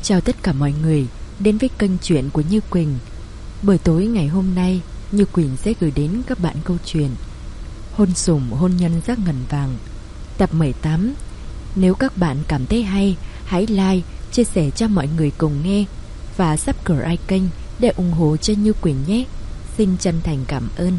Chào tất cả mọi người đến với kênh truyện của Như Quỳnh. Buổi tối ngày hôm nay, Như Quỳnh sẽ gửi đến các bạn câu chuyện Hôn Sủng Hôn Nhân Giác Ngần Vàng, tập 18. Nếu các bạn cảm thấy hay, hãy like, chia sẻ cho mọi người cùng nghe và subscribe kênh để ủng hộ cho Như Quỳnh nhé. Xin chân thành cảm ơn.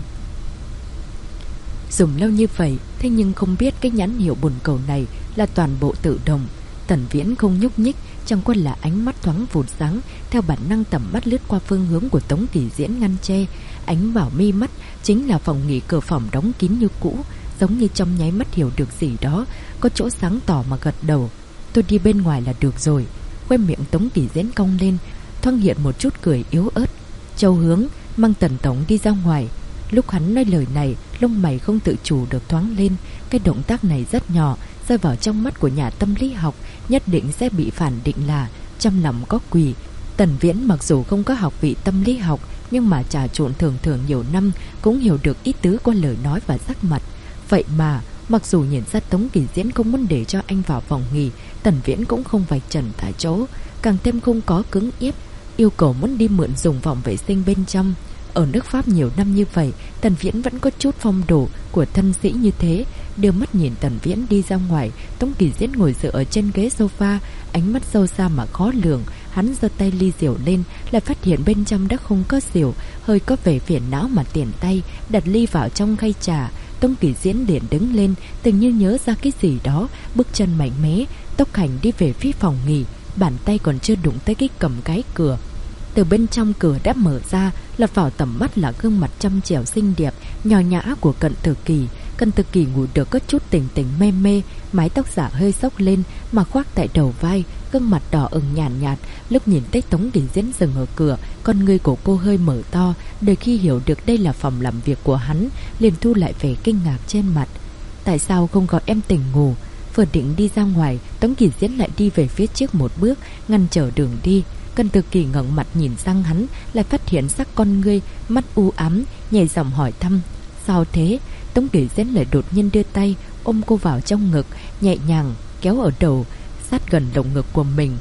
Dùng lâu như vậy, thế nhưng không biết cái nhãn hiệu buồn cầu này là toàn bộ tự động. Tần Viễn không nhúc nhích, chẳng qua là ánh mắt thoáng vụt sáng, theo bản năng tầm mắt lướt qua phương hướng của Tống Kỳ Diễn ngăn che. Ánh vào mi mắt chính là phòng nghỉ, cửa phòng đóng kín như cũ, giống như trong nháy mắt hiểu được gì đó, có chỗ sáng tỏ mà gật đầu. Tôi đi bên ngoài là được rồi. Khoe miệng Tống Kỳ Diễn cong lên, thoáng hiện một chút cười yếu ớt. Châu Hướng mang Tần Tổng đi ra ngoài. Lúc hắn nói lời này, lông mày không tự chủ được thoáng lên. Cái động tác này rất nhỏ, rơi vào trong mắt của nhà tâm lý học nhất định sẽ bị phản định là trong lòng có quỷ. Tần Viễn mặc dù không có học vị tâm lý học, nhưng mà trà trộn thường nhiều năm, cũng hiểu được ý tứ qua lời nói và sắc mặt. Vậy mà mặc dù nhìn ra Tống Kỳ Diễn không muốn để cho anh vào phòng nghỉ, Tần Viễn cũng không vạch trần tại chỗ, càng thêm không có cứng ép yêu cầu muốn đi mượn dùng phòng vệ sinh bên trong. Ở nước Pháp nhiều năm như vậy, Tần Viễn vẫn có chút phong độ của thân sĩ như thế. Đưa mắt nhìn Tần Viễn đi ra ngoài, Tống Kỳ Diễn ngồi dựa ở trên ghế sofa, ánh mắt sâu xa mà khó lường. Hắn giơ tay ly rượu lên, lại phát hiện bên trong đã không có rượu, hơi có vẻ phiền não mà tiền tay đặt ly vào trong khay trà. Tống Kỳ Diễn liền đứng lên, từng như nhớ ra cái gì đó, bước chân mạnh mẽ, tốc hành đi về phía phòng nghỉ, bàn tay còn chưa đụng tới cái cầm cái cửa. Từ bên trong cửa đã mở ra, lọt vào tầm mắt là gương mặt trong trẻo xinh đẹp, nho nhã của Cận Tử Kỳ. Cận Tử Kỳ ngủ được có chút tỉnh mê mê, mái tóc giả hơi xốc lên mà khoác tại đầu vai, gương mặt đỏ ửng nhàn nhạt. Lúc nhìn thấy Tống Kỳ Diễn dừng ở cửa, con ngươi của cô hơi mở to, đợi khi hiểu được đây là phòng làm việc của hắn, liền thu lại vẻ kinh ngạc trên mặt. Tại sao không gọi em tỉnh ngủ? Vừa định đi ra ngoài, Tống Kỳ Diễn lại đi về phía trước một bước, ngăn trở đường đi. Cận Tử Kỳ ngẩng mặt nhìn sang hắn, lại phát hiện sắc con ngươi, mắt u ám, nhẹ giọng hỏi thăm: sao thế? Tống Kỳ Diễn lại đột nhiên đưa tay ôm cô vào trong ngực, nhẹ nhàng kéo ở đầu, sát gần lồng ngực của mình.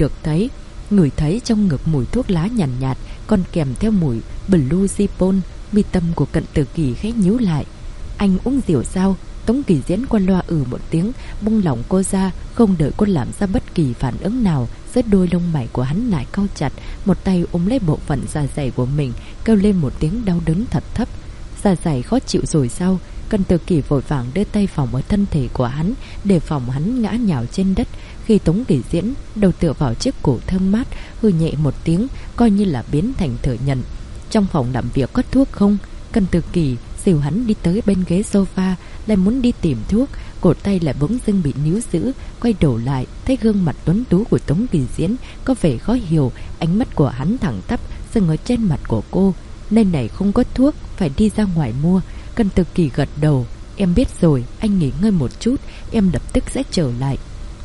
Ngửi thấy trong ngực mùi thuốc lá nhàn nhạt, còn kèm theo mùi Blue Zippon. Mi tâm của Cận Tử Kỳ khẽ nhíu lại. Anh uống rượu sao? Tống Kỳ Diễn qua loa một tiếng, buông lỏng cô ra, không đợi cô làm ra bất kỳ phản ứng nào. Giữa đôi lông mày của hắn lại cau chặt, một tay ôm lấy bộ phận da dày của mình, kêu lên một tiếng đau đớn thật thấp. Da dày khó chịu rồi sao? Cận Tử Kỳ vội vàng đưa tay phòng ở thân thể của hắn, để phòng hắn ngã nhào trên đất. Khi Tống Kỳ Diễn đầu tựa vào chiếc cổ thơm mát, hừ nhẹ một tiếng, coi như là biến thành thừa nhận. Trong phòng làm việc có thuốc không? Cận Tử Kỳ dìu hắn đi tới bên ghế sofa, lại muốn đi tìm thuốc, cổ tay lại bỗng dưng bị níu giữ. Quay đầu lại, thấy gương mặt tuấn tú của Tống Kỳ Diễn có vẻ khó hiểu, ánh mắt của hắn thẳng tắp dừng ở trên mặt của cô. Nơi này không có thuốc, phải đi ra ngoài mua. Cận Tử Kỳ gật đầu. Em biết rồi, anh nghỉ ngơi một chút, em lập tức sẽ trở lại.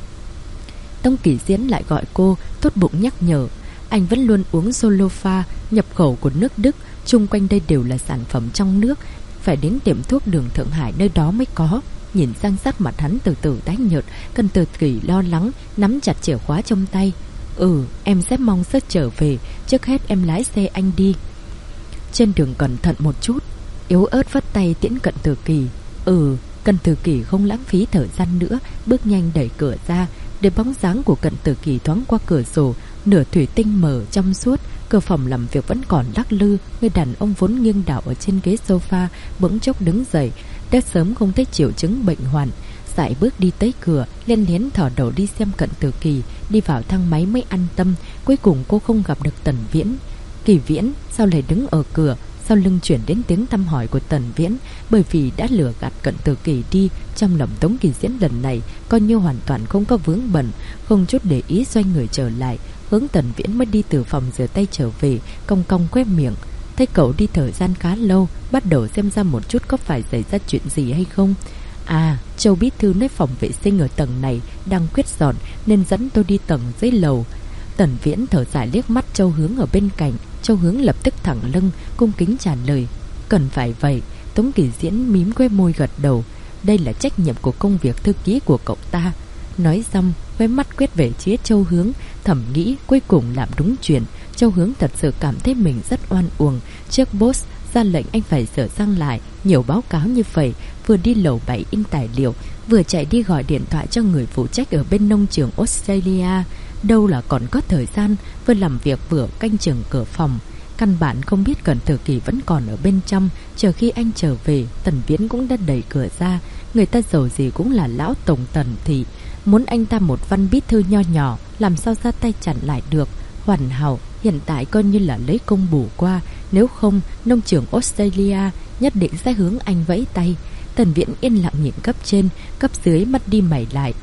Tống Kỳ Diễn lại gọi cô, tốt bụng nhắc nhở. Anh vẫn luôn uống Solofa, nhập khẩu của nước Đức, chung quanh đây đều là sản phẩm trong nước, phải đến tiệm thuốc đường Thượng Hải nơi đó mới có. Nhìn sang sắc mặt hắn từ từ tái nhợt, Cận Tử Kỳ lo lắng nắm chặt chìa khóa trong tay. Em sẽ mong sớm trở về, trước hết em lái xe anh đi. Trên đường cẩn thận một chút. Yếu ớt vất tay tiễn Cận Tử Kỳ. Cận Tử Kỳ không lãng phí thời gian nữa, bước nhanh đẩy cửa ra, để bóng dáng của Cận Tử Kỳ thoáng qua cửa sổ, nửa thủy tinh mở trong suốt. Cửa phòng làm việc vẫn còn lắc lư. Người đàn ông vốn nghiêng đảo ở trên ghế sofa bỗng chốc đứng dậy, đã sớm không thấy triệu chứng bệnh hoạn, sải bước đi tới cửa, len lén thò đầu đi xem Cận Tử Kỳ đi vào thang máy mới an tâm. Cuối cùng cô không gặp được Tần Viễn. Kỳ Viễn sao lại đứng ở cửa? Sau lưng chuyển đến tiếng thăm hỏi của Tần Viễn. Bởi vì đã lừa gạt Cận Tử Kỳ đi, trong lòng Tống Kỳ Diễn lần này coi như hoàn toàn không có vướng bận, không chút để ý xoay người trở lại, hướng Tần Viễn mới đi từ phòng rửa tay trở về, cong cong khóe miệng. Thấy cậu đi thời gian khá lâu, bắt đầu xem ra một chút có phải xảy ra chuyện gì hay không. Châu bí thư nói phòng vệ sinh ở tầng này đang quyết dọn, nên dẫn tôi đi tầng dưới lầu. Tần Viễn thở dài liếc mắt Châu Hướng ở bên cạnh. Châu Hướng lập tức thẳng lưng, cung kính trả lời: cần phải vậy. Tống Kỳ Diễn mím khóe môi gật đầu. Đây là trách nhiệm của công việc thư ký của cậu ta. Nói xong, khóe mắt quét về phía Châu Hướng, Thầm nghĩ cuối cùng làm đúng chuyện. Châu Hướng thật sự cảm thấy mình rất oan uổng. Trước boss ra lệnh anh phải sửa sang lại nhiều báo cáo như vậy, vừa đi lầu 7 in tài liệu, vừa chạy đi gọi điện thoại cho người phụ trách ở bên nông trường Australia. Đâu là còn có thời gian, vừa làm việc vừa canh chừng cửa phòng. Căn bản không biết Cẩn Tử Kỳ vẫn còn ở bên trong. Chờ khi anh trở về, Tần Viễn cũng đã đẩy cửa ra. Người ta giàu gì cũng là lão tổng Tần thị, muốn anh ta một văn bí thư nho nhỏ làm sao ra tay chặn lại được. Hoàn hảo, hiện tại coi như là lấy công bù qua. Nếu không, nông trường Australia nhất định sẽ hướng anh vẫy tay. Tần Viễn yên lặng nhìn cấp trên, cấp dưới mắt đi mày lại,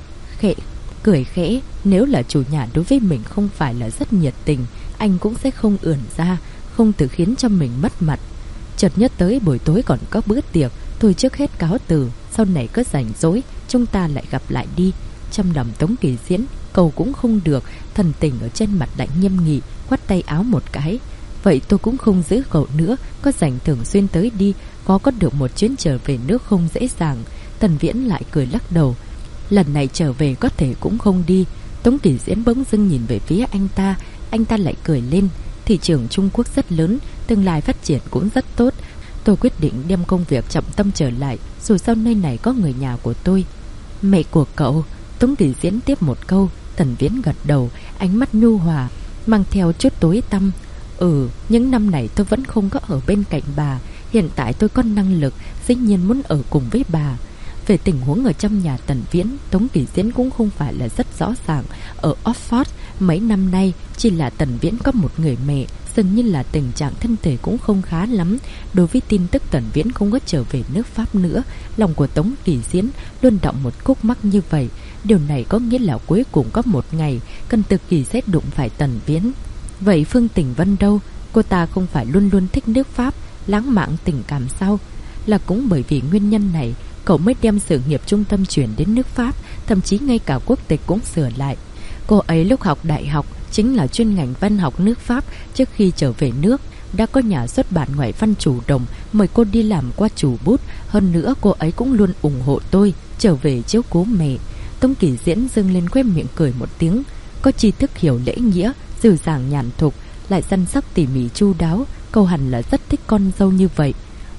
cười khẽ. Nếu là chủ nhà đối với mình không phải là rất nhiệt tình, anh cũng sẽ không ưỡn ra, không tự khiến cho mình mất mặt. Chợt nhớ tới buổi tối còn có bữa tiệc, thôi trước hết cáo từ, sau này có rảnh rỗi chúng ta lại gặp lại đi. Trong lòng Tống Kỳ Diễn cầu cũng không được, thần tình ở trên mặt lạnh nghiêm nghị, khoát tay áo một cái. Vậy tôi cũng không giữ cậu nữa, có rảnh thường xuyên tới đi, có được một chuyến trở về nước không dễ dàng. Tần Viễn lại cười lắc đầu. Lần này trở về có thể cũng không đi. Tống Kỳ Diễn bỗng dưng nhìn về phía anh ta lại cười lên. Thị trường Trung Quốc rất lớn, tương lai phát triển cũng rất tốt. Tôi quyết định đem công việc trọng tâm trở lại, dù sao nơi này có người nhà của tôi. Mẹ của cậu? Tống Kỳ Diễn tiếp một câu. Tần Viễn gật đầu, ánh mắt nhu hòa, mang theo chút tối tăm. Những năm này tôi vẫn không có ở bên cạnh bà. Hiện tại tôi có năng lực, dĩ nhiên muốn ở cùng với bà. Về tình huống ở trong nhà Tần Viễn, Tống Kỳ Diễn cũng không phải là rất rõ ràng. Ở Oxford mấy năm nay, chỉ là Tần Viễn có một người mẹ, dường như là tình trạng thân thể cũng không khá lắm. Đối với tin tức Tần Viễn không có trở về nước Pháp nữa, lòng của Tống Kỳ Diễn luôn động một khúc mắc như vậy. Điều này có nghĩa là cuối cùng có một ngày Cẩn Tử Kỳ sẽ đụng phải Tần Viễn. Vậy Phương Tình Vân đâu? Cô ta không phải luôn luôn thích nước Pháp, lãng mạn tình cảm sao? Là cũng bởi vì nguyên nhân này cậu mới đem sự nghiệp trung tâm chuyển đến nước Pháp, thậm chí ngay cả quốc tịch cũng sửa lại. Cô ấy lúc học đại học chính là chuyên ngành văn học nước Pháp. Trước khi trở về nước, đã có nhà xuất bản ngoại văn chủ động mời cô đi làm qua chủ bút. Hơn nữa cô ấy cũng luôn ủng hộ tôi trở về chiếu cố mẹ. Tống Kỳ Diễn dâng lên khóe miệng cười một tiếng. Có tri thức hiểu lễ nghĩa, dịu dàng nhàn thục, lại săn sóc tỉ mỉ chu đáo. Cậu hẳn là rất thích con dâu như vậy.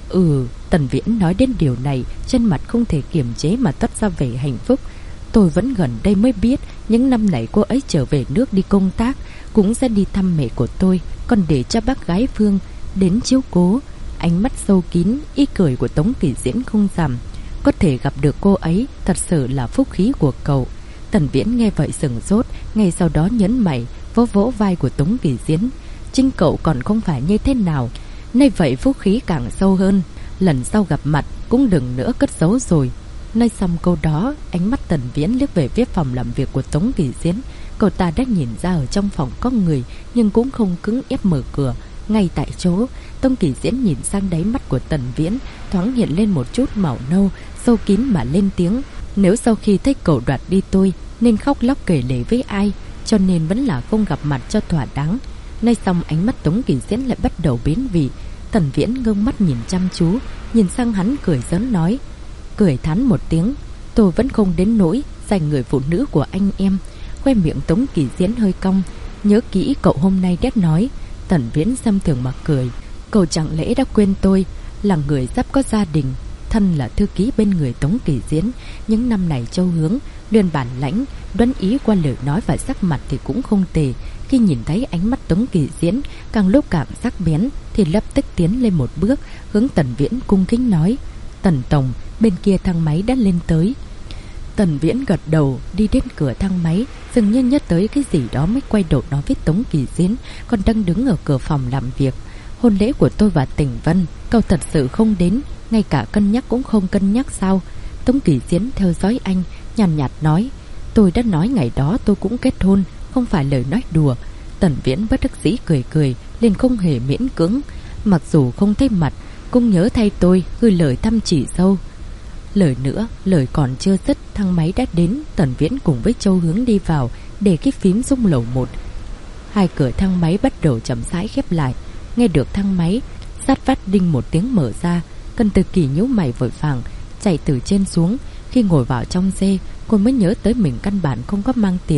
Tần Viễn nói đến điều này, trên mặt không thể kiềm chế mà toát ra vẻ hạnh phúc. Tôi vẫn gần đây mới biết, những năm này cô ấy trở về nước đi công tác, cũng sẽ đi thăm mẹ của tôi, còn để cho bác gái Phương đến chiếu cố. Ánh mắt sâu kín, ý cười của Tống Kỳ Diễn không giảm. Có thể gặp được cô ấy, thật sự là phúc khí của cậu. Tần Viễn nghe vậy sửng sốt, ngay sau đó nhấn mày, vỗ vỗ vai của Tống Kỳ Diễn. Chính cậu còn không phải như thế nào, nay vậy phúc khí càng sâu hơn. Lần sau gặp mặt cũng đừng nữa cất giấu rồi. Nói xong câu đó, ánh mắt Tần Viễn liếc về phía phòng làm việc của Tống Kỳ Diễn. Cậu ta đã nhìn ra ở trong phòng có người, nhưng cũng không cứng ép mở cửa. Ngay tại chỗ, Tống Kỳ Diễn nhìn sang đáy mắt của Tần Viễn, thoáng hiện lên một chút màu nâu, sâu kín mà lên tiếng. Nếu sau khi thấy cậu đoạt đi tôi, nên khóc lóc kể lể với ai, cho nên vẫn là không gặp mặt cho thỏa đáng. Nói xong ánh mắt Tống Kỳ Diễn lại bắt đầu biến vị. Tần Viễn ngưng mắt nhìn chăm chú, nhìn sang hắn cười giỡn nói, cười thán một tiếng. Tôi vẫn không đến nỗi giành người phụ nữ của anh em. Khoe miệng Tống Kỳ Diễn hơi cong. Nhớ kỹ cậu hôm nay đét nói. Tần Viễn xem thường mà cười. Cậu chẳng lẽ đã quên tôi là người sắp có gia đình, thân là thư ký bên người Tống Kỳ Diễn. Những năm này Châu Hướng luyện bản lãnh, đoán ý qua lời nói và sắc mặt thì cũng không tệ. Khi nhìn thấy ánh mắt Tống Kỳ Diễn càng lúc cảm sắc bén, thì lập tức tiến lên một bước, hướng Tần Viễn cung kính nói, Tần tổng, bên kia thang máy đã lên tới. Tần Viễn gật đầu, đi đến cửa thang máy, dường như nhớ tới cái gì đó mới quay đầu nói với Tống Kỳ Diễn, còn đang đứng ở cửa phòng làm việc. Hôn lễ của tôi và Tình Vân, cậu thật sự không đến, ngay cả cân nhắc cũng không cân nhắc sao? Tống Kỳ Diễn theo dõi anh, nhàn nhạt nói, tôi đã nói ngày đó tôi cũng kết hôn, không phải lời nói đùa. Tần Viễn bất đắc dĩ cười cười, liền không hề miễn cưỡng. Mặc dù không thấy mặt, cũng nhớ thay tôi gửi lời thăm chỉ sâu. Lời nữa, lời còn chưa dứt, thang máy đã đến. Tần Viễn cùng với Châu Hướng đi vào, để cái phím rung lầu 1. Hai cửa thang máy bắt đầu chậm rãi khép lại. Nghe được thang máy sát vách đinh một tiếng mở ra, Cẩn Tử Kỳ nhíu mày vội vàng chạy từ trên xuống. Khi ngồi vào trong xe, cô mới nhớ tới mình căn bản không có mang tiền.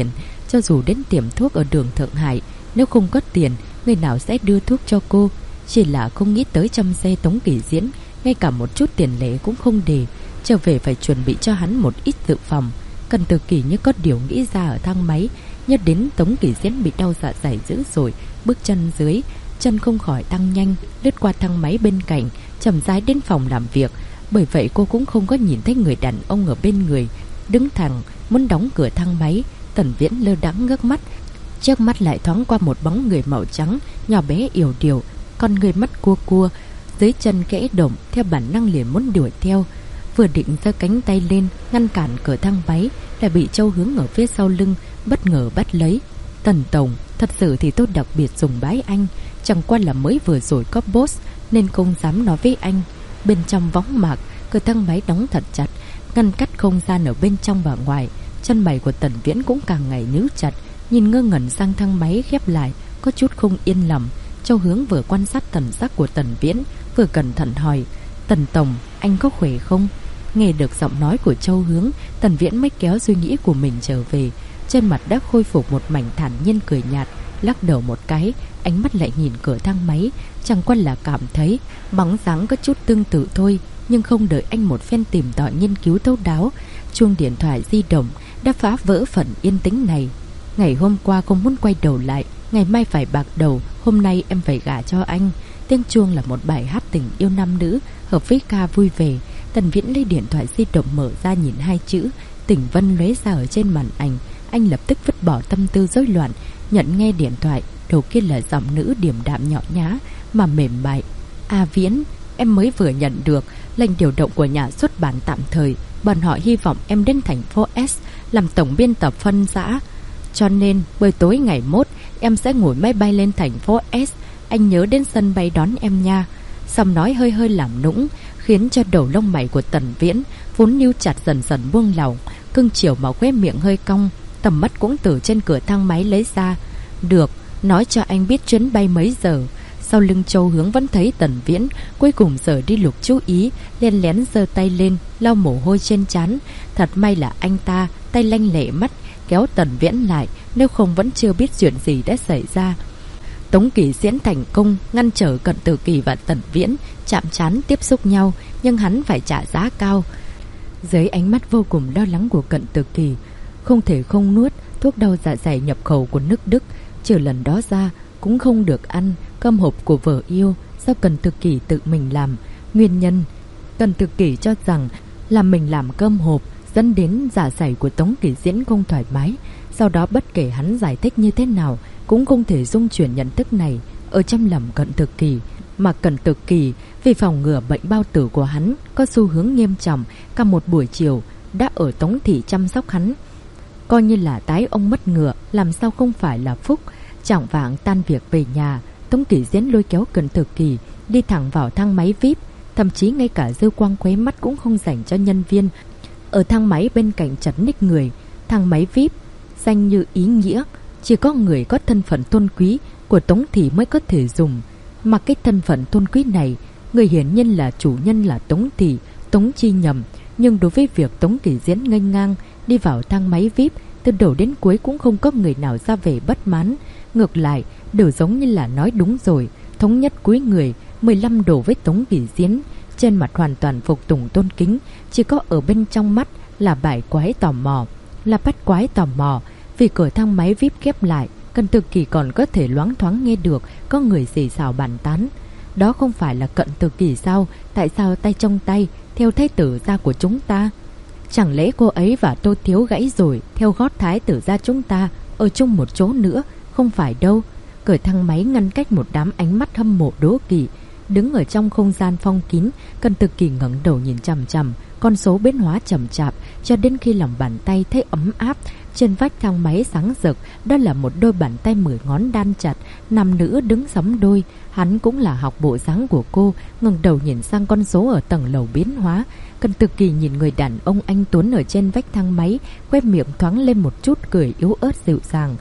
cho dù đến tiệm thuốc ở đường Thượng Hải, nếu không có tiền, người nào sẽ đưa thuốc cho cô. Chỉ là không nghĩ tới trong xe Tống Kỳ Diễn, ngay cả một chút tiền lẻ cũng không để. Trở về phải chuẩn bị cho hắn một ít dự phòng. Cần Từ Kỳ như có điều nghĩ ra ở thang máy, nhớ đến Tống Kỳ Diễn bị đau dạ dày dữ rồi, bước chân dưới, chân không khỏi tăng nhanh, lướt qua thang máy bên cạnh, chậm rãi đến phòng làm việc. Bởi vậy cô cũng không có nhìn thấy người đàn ông ở bên người, đứng thẳng muốn đóng cửa thang máy. Tần Viễn lơ đãng ngước mắt, trước mắt lại thoáng qua một bóng người màu trắng, nhỏ bé yểu điệu, con người mắt cua cua, dưới chân kẽ động, theo bản năng liền muốn đuổi theo. Vừa định giơ cánh tay lên ngăn cản cửa thang máy, lại bị Châu Hướng ở phía sau lưng bất ngờ bắt lấy. Tần tổng, thật sự thì tôi đặc biệt sùng bái anh, chẳng qua là mới vừa rồi có boss nên không dám nói với anh. Bên trong võng mạc, cửa thang máy đóng thật chặt, ngăn cách không gian ở bên trong và ngoài. Chân mày của Tần Viễn cũng càng ngày nhíu chặt, nhìn ngơ ngẩn sang thang máy khép lại, có chút không yên lòng. Châu Hướng vừa quan sát thần sắc của Tần Viễn, vừa cẩn thận hỏi: Tần tổng, anh có khỏe không? Nghe được giọng nói của Châu Hướng, Tần Viễn mới kéo suy nghĩ của mình trở về. Trên mặt đã khôi phục một mảnh thản nhiên cười nhạt, lắc đầu một cái, ánh mắt lại nhìn cửa thang máy, chẳng qua là cảm thấy bóng dáng có chút tương tự thôi. Nhưng không đợi anh một phen tìm tòi nghiên cứu thấu đáo, chuông điện thoại di động đã phá vỡ phần yên tĩnh này. Ngày hôm qua không muốn quay đầu lại, ngày mai phải bạc đầu, hôm nay em phải gả cho anh. Tiếng chuông là một bài hát tình yêu nam nữ, hợp với ca vui vẻ. Tần Viễn lấy điện thoại di động mở ra nhìn hai chữ Tỉnh Vân lóe ra ở trên màn ảnh. Anh lập tức vứt bỏ tâm tư rối loạn, nhận nghe điện thoại. Đầu kia là giọng nữ điềm đạm nhỏ nhã mà mềm mại. A Viễn, em mới vừa nhận được lệnh điều động của nhà xuất bản tạm thời. Bọn họ hy vọng em đến thành phố S làm tổng biên tập phân xã. Cho nên buổi tối ngày mốt em sẽ ngồi máy bay lên thành phố S. Anh nhớ đến sân bay đón em nha. Xong nói hơi hơi làm nũng, khiến cho đầu lông mày của Tần Viễn vốn níu chặt dần dần buông lỏng, cưng chiều mà khóe miệng hơi cong, tầm mắt cũng từ trên cửa thang máy lấy ra. Được, nói cho anh biết chuyến bay mấy giờ. Sau lưng Châu Hướng vẫn thấy Tần Viễn cuối cùng giờ đi lục chú ý, len lén giơ tay lên lau mồ hôi trên trán. Thật may là anh ta tay lanh lẹ mắt kéo Tần Viễn lại, nếu không vẫn chưa biết chuyện gì đã xảy ra. Tống Kỳ Diễn thành công ngăn trở Cận Từ Kỳ và Tần Viễn chạm trán tiếp xúc nhau, nhưng hắn phải trả giá cao. Dưới ánh mắt vô cùng lo lắng của Cận Từ Kỳ, không thể không nuốt thuốc đau dạ dày nhập khẩu của nước Đức, trừ lần đó ra cũng không được ăn cơm hộp của vợ yêu do Cận Từ Kỳ tự mình làm. Nguyên nhân, Cận Từ Kỳ cho rằng là mình làm cơm hộp dẫn đến dạ dày của Tống Kỳ Diễn không thoải mái. Sau đó bất kể hắn giải thích như thế nào cũng không thể dung chuyển nhận thức này ở trong lòng Cận Từ Kỳ. Mà Cận Từ Kỳ vì phòng ngừa bệnh bao tử của hắn có xu hướng nghiêm trọng, cả một buổi chiều đã ở Tống thị chăm sóc hắn, coi như là tái ông mất ngựa, làm sao không phải là phúc. Chẳng vạng tan việc về nhà, Tống Kỳ Diễn lôi kéo Cận Từ Kỳ đi thẳng vào thang máy VIP, thậm chí ngay cả dư quang khóe mắt cũng không dành cho nhân viên. Ở thang máy bên cạnh chật ních người. Thang máy VIP danh như ý nghĩa, chỉ có người có thân phận tôn quý của Tống thị mới có thể dùng. Mà cái thân phận tôn quý này, người hiển nhiên là chủ nhân là Tống thị, Tống Chi nhầm. Nhưng đối với việc Tống Kỳ Diễn nghênh ngang đi vào thang máy VIP, từ đầu đến cuối cũng không có người nào ra vẻ bất mãn. Ngược lại, đều giống như là nói đúng rồi, thống nhất cúi người 15 độ với Tống Kỳ Diễn, trên mặt hoàn toàn phục tùng tôn kính, chỉ có ở bên trong mắt là bãi quái tò mò, là bắt quái tò mò. Vì cửa thang máy VIP khép lại, Cận Từ Kỳ còn có thể loáng thoáng nghe được có người xì xào bàn tán. Đó không phải là Cận Từ Kỳ sao? Tại sao tay trong tay theo thái tử gia của chúng ta? Chẳng lẽ cô ấy và Tô Thiếu gãy rồi theo gót thái tử gia chúng ta ở chung một chỗ nữa? Không phải đâu. Cửa thang máy ngăn cách một đám ánh mắt hâm mộ đố kỵ. Đứng ở trong không gian phong kín, Cận Từ Kỳ ngẩng đầu nhìn chằm chằm con số biến hóa chậm chạp, cho đến khi lòng bàn tay thấy ấm áp. Trên vách thang máy sáng rực, đó là một đôi bàn tay 10 ngón đan chặt, nam nữ đứng sóng đôi. Hắn cũng là học bộ dáng của cô, ngẩng đầu nhìn sang con số ở tầng lầu biến hóa. Cận Từ Kỳ nhìn người đàn ông anh tuấn ở trên vách thang máy, khóe miệng thoáng lên một chút cười yếu ớt dịu dàng.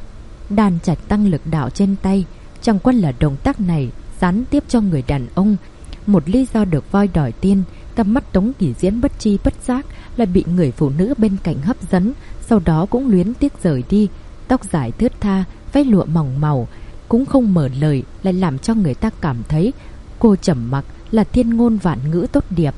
Đan chặt tăng lực đạo trên tay, chẳng qua là động tác này gián tiếp cho người đàn ông một lý do được voi đòi tiên. Tầm mắt Tống Kỳ Diễn bất chi bất giác lại bị người phụ nữ bên cạnh hấp dẫn, sau đó cũng luyến tiếc rời đi. tóc dài thướt tha, váy lụa mỏng màu, cũng không mở lời, lại làm cho người ta cảm thấy cô trầm mặc là thiên ngôn vạn ngữ tốt đẹp.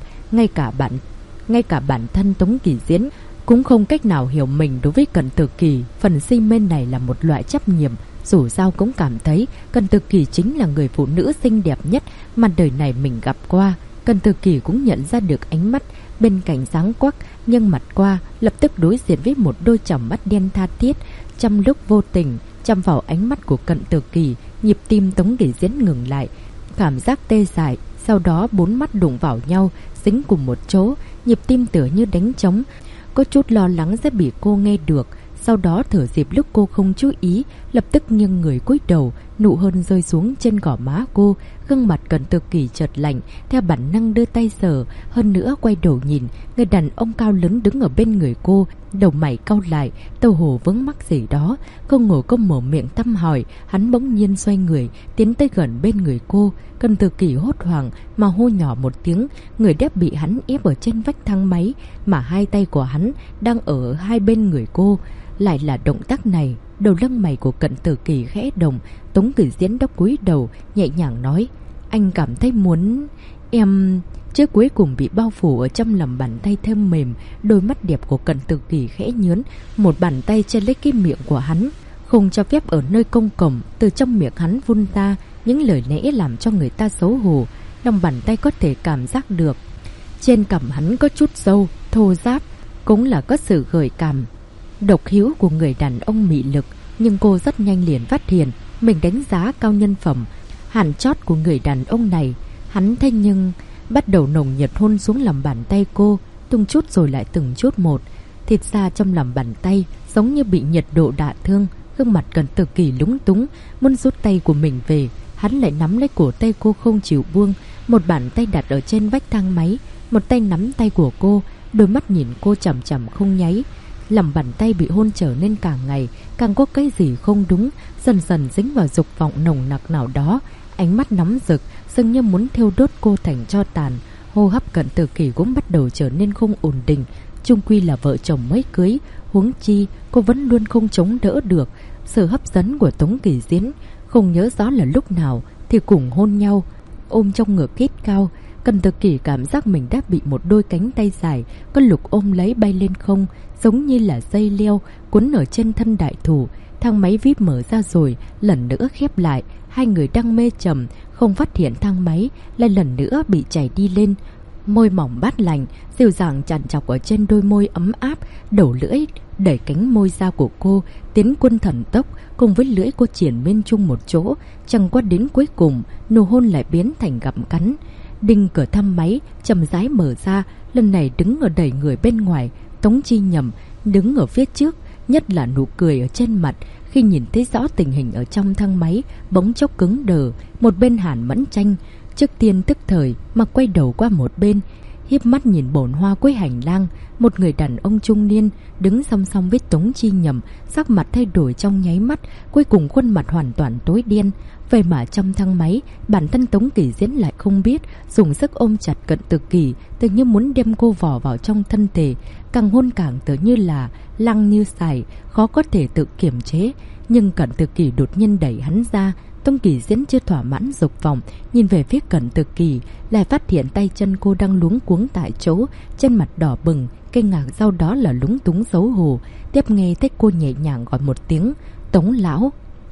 Ngay cả bản thân Tống Kỳ Diễn cũng không cách nào hiểu mình đối với Cận Tử Kỳ. Phần si mê này là một loại chấp niệm. Dù sao cũng cảm thấy Cận Tử Kỳ chính là người phụ nữ xinh đẹp nhất mà đời này mình gặp qua. Cận Tử Kỳ cũng nhận ra được ánh mắt bên cạnh sáng quắc, nhưng mặt qua lập tức đối diện với một đôi tròng mắt đen tha thiết. Trong lúc vô tình chăm vào ánh mắt của Cận Tử Kỳ, nhịp tim Tống Kỳ Diễn ngừng lại, cảm giác tê dại. Sau đó 4 mắt đụng vào nhau, dính cùng một chỗ, nhịp tim tựa như đánh trống, có chút lo lắng sẽ bị cô nghe được. Sau đó thở dịp lúc cô không chú ý, lập tức nghiêng người cúi đầu, nụ hôn rơi xuống trên gò má cô. Gương mặt Cận Tử Kỳ chợt lạnh, theo bản năng đưa tay sờ, hơn nữa quay đầu nhìn người đàn ông cao lớn đứng ở bên người cô. Đầu mày cau lại, tâu hồ vướng mắc gì đó, không ngờ cô mở miệng thăm hỏi. Hắn bỗng nhiên xoay người tiến tới gần bên người cô. Cận Tử Kỳ hốt hoảng mà hô nhỏ một tiếng. Người đã bị hắn ép ở trên vách thang máy, mà hai tay của hắn đang ở hai bên người cô. Lại là động tác này, đầu lông mày của Cận Tử Kỳ khẽ động. Tống Kỳ Diễn đốc cúi đầu nhẹ nhàng nói: anh cảm thấy muốn em... Chứ cuối cùng bị bao phủ ở trong lòng bàn tay thơm mềm. Đôi mắt đẹp của Cận Tử Kỳ khẽ nhướn, một bàn tay che lấy cái miệng của hắn, không cho phép ở nơi công cộng. Từ trong miệng hắn vun ra những lời lẽ làm cho người ta xấu hổ. Lòng bàn tay có thể cảm giác được trên cằm hắn có chút râu thô ráp, cũng là có sự gợi cảm độc hữu của người đàn ông mị lực. Nhưng cô rất nhanh liền phát hiện mình đánh giá cao nhân phẩm hàn chót của người đàn ông này. Hắn thế nhưng bắt đầu nồng nhiệt hôn xuống lòng bàn tay cô, từng chút rồi lại từng chút một. Thịt da trong lòng bàn tay giống như bị nhiệt độ đả thương. Gương mặt Cận Tử Kỳ lúng túng, muốn rút tay của mình về. Hắn lại nắm lấy cổ tay cô không chịu buông, một bàn tay đặt ở trên vách thang máy, một tay nắm tay của cô, đôi mắt nhìn cô chằm chằm không nháy. Lòng bàn tay bị hôn trở nên càng ngày càng có cái gì không đúng, dần dần dính vào dục vọng nồng nặc nào đó. Ánh mắt nóng rực, dường như muốn thiêu đốt cô thành tro tàn. Hô hấp Cận Tử Kỳ cũng bắt đầu trở nên không ổn định. Chung quy là vợ chồng mới cưới, huống chi cô vẫn luôn không chống đỡ được sự hấp dẫn của Tống Kỳ Diễn. Không nhớ rõ là lúc nào thì cùng hôn nhau, ôm trong ngực hít cao. Cận Tử Kỳ cảm giác mình đã bị một đôi cánh tay dài có lục ôm lấy bay lên không, giống như là dây leo cuốn ở trên thân đại thủ. Thang máy VIP mở ra rồi lần nữa khép lại. Hai người đang mê trầm không phát hiện thang máy lại lần nữa bị chảy đi lên. Môi mỏng mát lành dịu dàng tràn trọc ở trên đôi môi ấm áp, đầu lưỡi đẩy cánh môi da của cô tiến quân thần tốc, cùng với lưỡi cô triển miên chung một chỗ. Chẳng qua đến cuối cùng nụ hôn lại biến thành gặm cắn. Đinh cửa thang máy chậm rãi mở ra, lần này đứng ở đầy người bên ngoài. Tống Chi Nhầm đứng ở phía trước, nhất là nụ cười ở trên mặt khi nhìn thấy rõ tình hình ở trong thang máy bỗng chốc cứng đờ. Một bên Hàn Mẫn Tranh trước tiên tức thời mà quay đầu qua một bên, híp mắt nhìn bồn hoa cuối hành lang. Một người đàn ông trung niên đứng song song với Tống Chi Nhầm, sắc mặt thay đổi trong nháy mắt, cuối cùng khuôn mặt hoàn toàn tối đen. Vậy mà trong thang máy, bản thân Tống Kỳ Diễn lại không biết, dùng sức ôm chặt Cận Tử Kỳ, tự như muốn đem cô vò vào trong thân thể. Càng hôn càng tự như là lăng như xài, khó có thể tự kiềm chế. Nhưng Cận Tử Kỳ đột nhiên đẩy hắn ra. Tống Kỳ Diễn chưa thỏa mãn dục vọng, nhìn về phía Cận Tử Kỳ, lại phát hiện tay chân cô đang luống cuống tại chỗ, trên mặt đỏ bừng, kinh ngạc sau đó là lúng túng xấu hổ. Tiếp nghe thấy cô nhẹ nhàng gọi một tiếng Tống lão.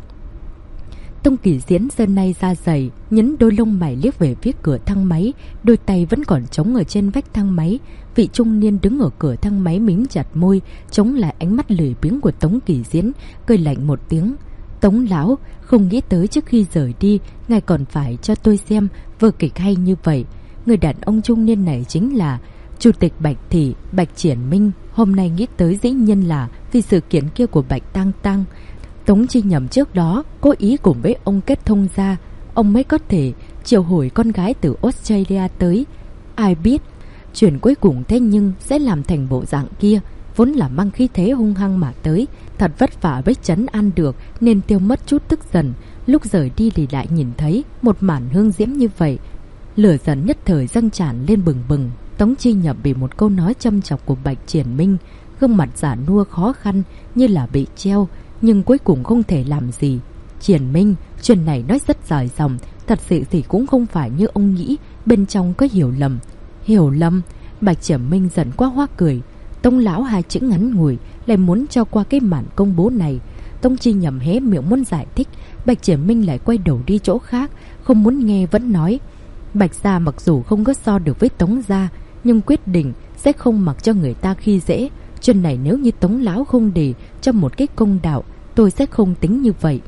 Tống Kỳ Diễn giơ nay ra giày, nhấn đôi lông mày liếc về phía cửa thang máy, đôi tay vẫn còn trống ở trên vách thang máy. Vị trung niên đứng ở cửa thang máy mím chặt môi, chống lại ánh mắt lười biếng của Tống Kỳ Diễn, cười lạnh một tiếng. Tống lão, không nghĩ tới trước khi rời đi, ngài còn phải cho tôi xem vở kịch hay như vậy. Người đàn ông trung niên này chính là Chủ tịch Bạch Thị, Bạch Triển Minh. Hôm nay nghĩ tới dĩ nhiên là vì sự kiện kia của Bạch Tang Tang. Tống Chi Nhầm trước đó cố ý cùng với ông kết thông ra, ông mới có thể triệu hồi con gái từ Australia tới. Ai biết chuyện cuối cùng thế nhưng sẽ làm thành bộ dạng kia, vốn là mang khí thế hung hăng mà tới. Thật vất vả mới trấn an được nên tiêu mất chút tức giận. Lúc rời đi thì lại nhìn thấy một màn hương diễm như vậy, lửa giận nhất thời dâng tràn lên bừng bừng. Tống Chi Nhầm bị một câu nói châm chọc của Bạch Triển Minh, gương mặt giả nua khó khăn như là bị treo, nhưng cuối cùng không thể làm gì. Triển Minh, chuyện này nói rất dài dòng, thật sự thì cũng không phải như ông nghĩ, bên trong có hiểu lầm. Hiểu lầm? Bạch Triển Minh giận quá hóa cười. Tống lão hai chữ ngắn ngủi lại muốn cho qua cái màn công bố này. Tống Chi Nhầm hé miệng muốn giải thích, Bạch Triển Minh lại quay đầu đi chỗ khác, không muốn nghe vẫn nói. Bạch gia mặc dù không có so được với Tống gia, nhưng quyết định sẽ không mặc cho người ta khi dễ. Chuyện này nếu như Tống lão không để cho một cái công đạo, tôi sẽ không tính như vậy.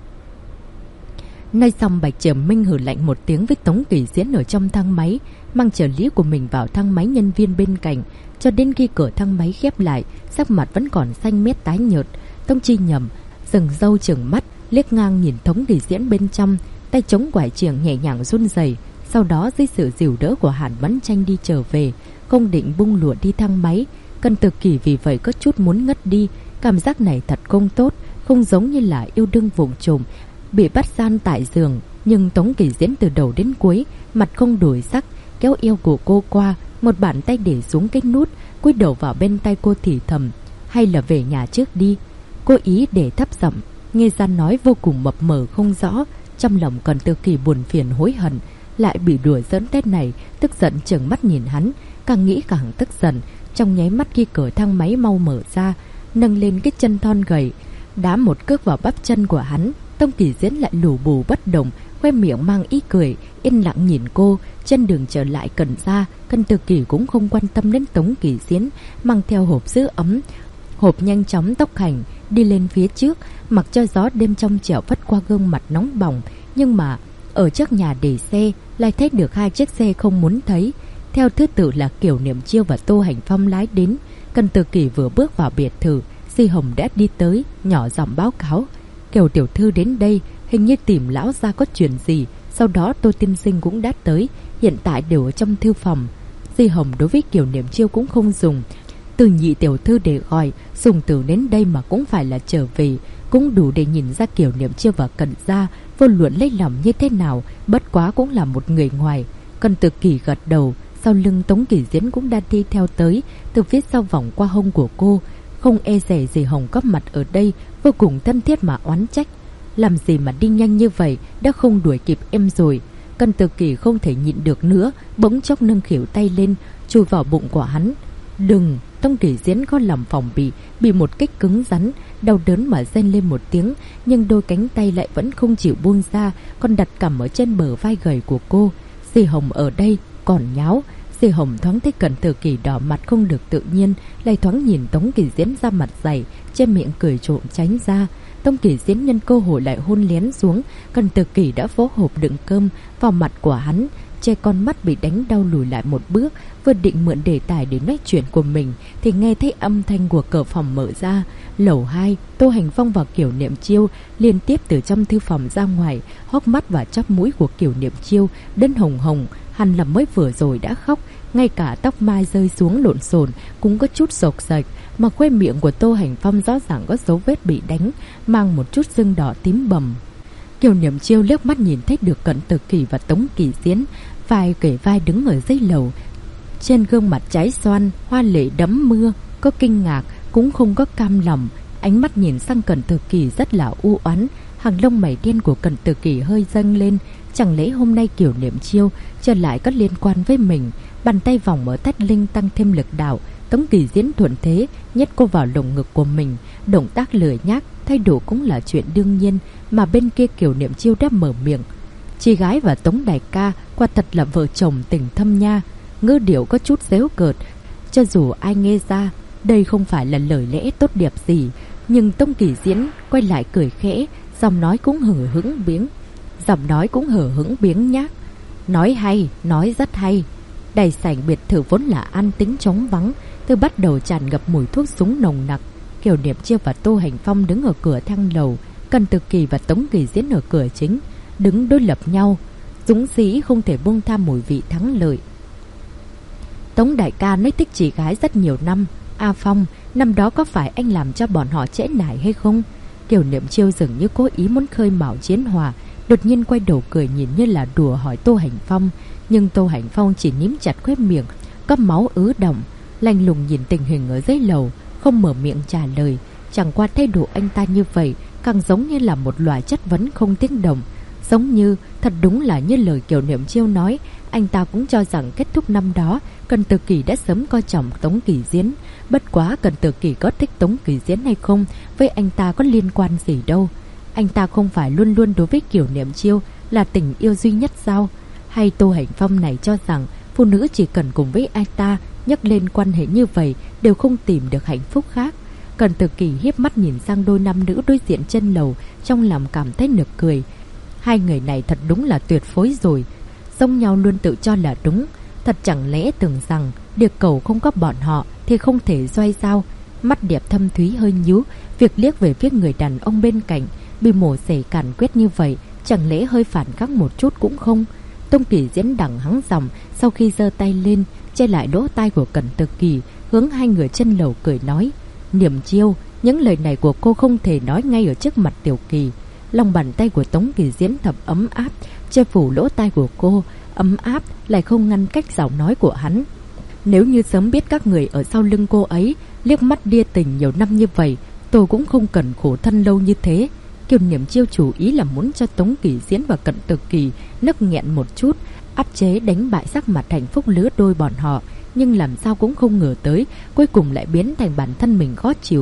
Nói xong, Bạch Triển Minh hử lạnh một tiếng với Tống Kỳ Diễn ở trong thang máy, mang trợ lý của mình vào thang máy nhân viên bên cạnh. Cho đến khi cửa thang máy khép lại, sắc mặt vẫn còn xanh mét tái nhợt. Tống Chi Nhầm dừng râu trừng mắt, liếc ngang nhìn Tống Kỳ Diễn bên trong, tay chống quải trường nhẹ nhàng run rẩy. Sau đó dưới sự dìu đỡ của Hàn Bắn Tranh đi trở về, không định bung lụa đi thang máy. Cần Tự Kỷ vì vậy có chút muốn ngất đi. Cảm giác này thật không tốt, không giống như là yêu đương vụng trộm bị bắt gian tại giường. Nhưng Tống Kỳ Diễn từ đầu đến cuối mặt không đổi sắc, kéo eo của cô qua, một bàn tay để xuống cái nút, cúi đầu vào bên tay cô thì thầm, hay là về nhà trước đi. Cô ý để thấp giọng, nghe ra nói vô cùng mập mờ không rõ. Trong lòng Cần Tự Kỷ buồn phiền hối hận, lại bị đùa giỡn Tết này, tức giận trừng mắt nhìn hắn, càng nghĩ càng tức giận. Trong nháy mắt khi cửa thang máy mau mở ra, nâng lên cái chân thon gầy, đá một cước vào bắp chân của hắn. Tống Kỳ Diễn lại lù bù bất động, khoe miệng mang ý cười, yên lặng nhìn cô. Trên đường trở lại Cần gia, Cần Tự Kỷ cũng không quan tâm đến Tống Kỳ Diễn, mang theo hộp giữ ấm, hộp nhanh chóng tốc hành đi lên phía trước, mặc cho gió đêm trong trẻo vắt qua gương mặt nóng bỏng. Nhưng mà ở trước nhà để xe lại thấy được hai chiếc xe không muốn thấy. Theo thứ tự là Kiều Niệm Chiêu và Tô Hành Phong lái đến. Cần Tự Kỷ vừa bước vào biệt thự, Di Hồng đã đi tới, nhỏ giọng báo cáo, Kiều tiểu thư đến đây, hình như tìm lão gia có chuyện gì. Sau đó Tô tiên sinh cũng đã tới, hiện tại đều ở trong thư phòng. Di Hồng đối với Kiều Niệm Chiêu cũng không dùng từ nhị tiểu thư để gọi, dùng từ đến đây mà cũng phải là trở về, cũng đủ để nhìn ra Kiều Niệm Chiêu và Cần gia vô luận lấy lòng như thế nào, bất quá cũng là một người ngoài. Cần Tự Kỷ gật đầu, sau lưng Tống Kỳ Diễn cũng đã đi theo tới, từ phía sau vòng qua hông của cô. Không e dè Di Hồng có mặt ở đây, vô cùng thân thiết mà oán trách, làm gì mà đi nhanh như vậy, đã không đuổi kịp em rồi. Cần Tự Kỷ không thể nhịn được nữa, bỗng chốc nâng khuỷu tay lên, chui vào bụng của hắn. Đừng! Tống Kỳ Diễn có lòng phòng bị một kích cứng rắn, đau đớn mà rên lên một tiếng, nhưng đôi cánh tay lại vẫn không chịu buông ra, còn đặt cằm ở trên bờ vai gầy của cô. Di Hồng ở đây còn nháo. Di Hồng thoáng thấy Cần Tự Kỷ đỏ mặt không được tự nhiên, lại thoáng nhìn Tống Kỳ Diễn ra mặt dày, trên miệng cười trộm tránh ra. Tống Kỳ Diễn nhân cơ hội lại hôn lén xuống. Cần Tự Kỷ đã vỗ hộp đựng cơm vào mặt của hắn, che con mắt bị đánh đau lùi lại một bước, vừa định mượn đề tài để nói chuyện của mình thì nghe thấy âm thanh của cửa phòng mở ra. Lầu 2, Tô Hành Phong và Kiều Niệm Chiêu liên tiếp từ trong thư phòng ra ngoài, hốc mắt và chóp mũi của Kiều Niệm Chiêu đen hồng hồng, hẳn là mới vừa rồi đã khóc, ngay cả tóc mai rơi xuống lộn xộn cũng có chút xộc xệch, mà khoe miệng của Tô Hành Phong rõ ràng có dấu vết bị đánh, mang một chút sưng đỏ tím bầm. Kiều Niệm Chiêu liếc mắt nhìn thấy được Cận Tự Kỷ và Tống Kỳ Diễn vai kề vai đứng ở dưới lầu, trên gương mặt trái xoan, hoa lệ đẫm mưa, có kinh ngạc cũng không có cam lòng. Ánh mắt nhìn sang Cận Tự Kỷ rất là u oán, hàng lông mày đen của Cận Tự Kỷ hơi dâng lên. Chẳng lẽ hôm nay Kiều Niệm Chiêu trở lại có liên quan với mình? Bàn tay vòng ở thắt lưng tăng thêm lực đạo. Tống Kỳ Diễn thuận thế nhét cô vào lồng ngực của mình, động tác lười nhác, thay đổi cũng là chuyện đương nhiên. Mà bên kia Kiều Niệm Chiêu đã mở miệng, chị gái và Tống đại ca quả thật là vợ chồng tình thâm nha. Ngữ điệu có chút giễu cợt, cho dù ai nghe ra đây không phải là lời lẽ tốt đẹp gì, nhưng Tống Kỳ Diễn quay lại cười khẽ, giọng nói cũng hở hững biếng nhác. Nói hay, nói rất hay. Đại sảnh biệt thự vốn là an tĩnh trống vắng, từ bắt đầu tràn ngập mùi thuốc súng nồng nặc. Kiều Niệm Chiêu và Tô Hành Phong đứng ở cửa thang lầu, Cận Tự Kỷ và Tống Kỳ Diễn ở cửa chính, đứng đối lập nhau, dũng sĩ không thể buông tha mùi vị thắng lợi. Tống đại ca nói thích chị gái rất nhiều năm. A Phong, năm đó có phải anh làm cho bọn họ trễ nải hay không? Kiều Niệm Chiêu dường như cố ý muốn khơi mào chiến hòa, đột nhiên quay đầu cười nhìn như là đùa hỏi Tô Hành Phong. Nhưng Tô Hành Phong chỉ mím chặt khóe miệng, có máu ứ động, lạnh lùng nhìn tình hình ở dưới lầu, không mở miệng trả lời. Chẳng qua thái độ anh ta như vậy, càng giống như là một loại chất vấn không tiếng động. Giống như, thật đúng là như lời Kiều Niệm Chiêu nói, anh ta cũng cho rằng kết thúc năm đó, Cần Tử Kỳ đã sớm coi trọng Tống Kỳ Diễn. Bất quá Cần Tử Kỳ có thích Tống Kỳ Diễn hay không, với anh ta có liên quan gì đâu. Anh ta không phải luôn luôn đối với Kiều Niệm Chiêu là tình yêu duy nhất sao? Hay Tô Hành Phong này cho rằng phụ nữ chỉ cần cùng với anh ta nhắc lên quan hệ như vậy đều không tìm được hạnh phúc khác? Cần Tử Kỳ hiếp mắt nhìn sang đôi nam nữ đối diện trên lầu, trong lòng cảm thấy nực cười. Hai người này thật đúng là tuyệt phối rồi, giống nhau luôn tự cho là đúng. Thật chẳng lẽ tưởng rằng địa cầu không có bọn họ thì không thể xoay sao? Mắt đẹp thâm thúy hơi nhíu, việc liếc về phía người đàn ông bên cạnh bị mổ xẻ càn quét như vậy, chẳng lẽ hơi phản kháng một chút cũng không? Tống Kỳ Diễn đằng hắng giọng, sau khi giơ tay lên che lại lỗ tai của Cần Tử Kỳ, hướng hai người trên lầu cười nói: Niệm Chiêu, những lời này của cô không thể nói ngay ở trước mặt Tiểu Kỳ. Lòng bàn tay của Tống Kỳ Diễn thật ấm áp, che phủ lỗ tai của cô, ấm áp lại không ngăn cách giọng nói của hắn. Nếu như sớm biết các người ở sau lưng cô ấy liếc mắt đia tình nhiều năm như vậy, tôi cũng không cần khổ thân lâu như thế. Kiều Niệm Chiêu chủ ý là muốn cho Tống Kỳ Diễn và Cận Tử Kỳ nức nghẹn một chút, áp chế đánh bại sắc mặt hạnh phúc lứa đôi bọn họ, nhưng làm sao cũng không ngờ tới, cuối cùng lại biến thành bản thân mình khó chịu.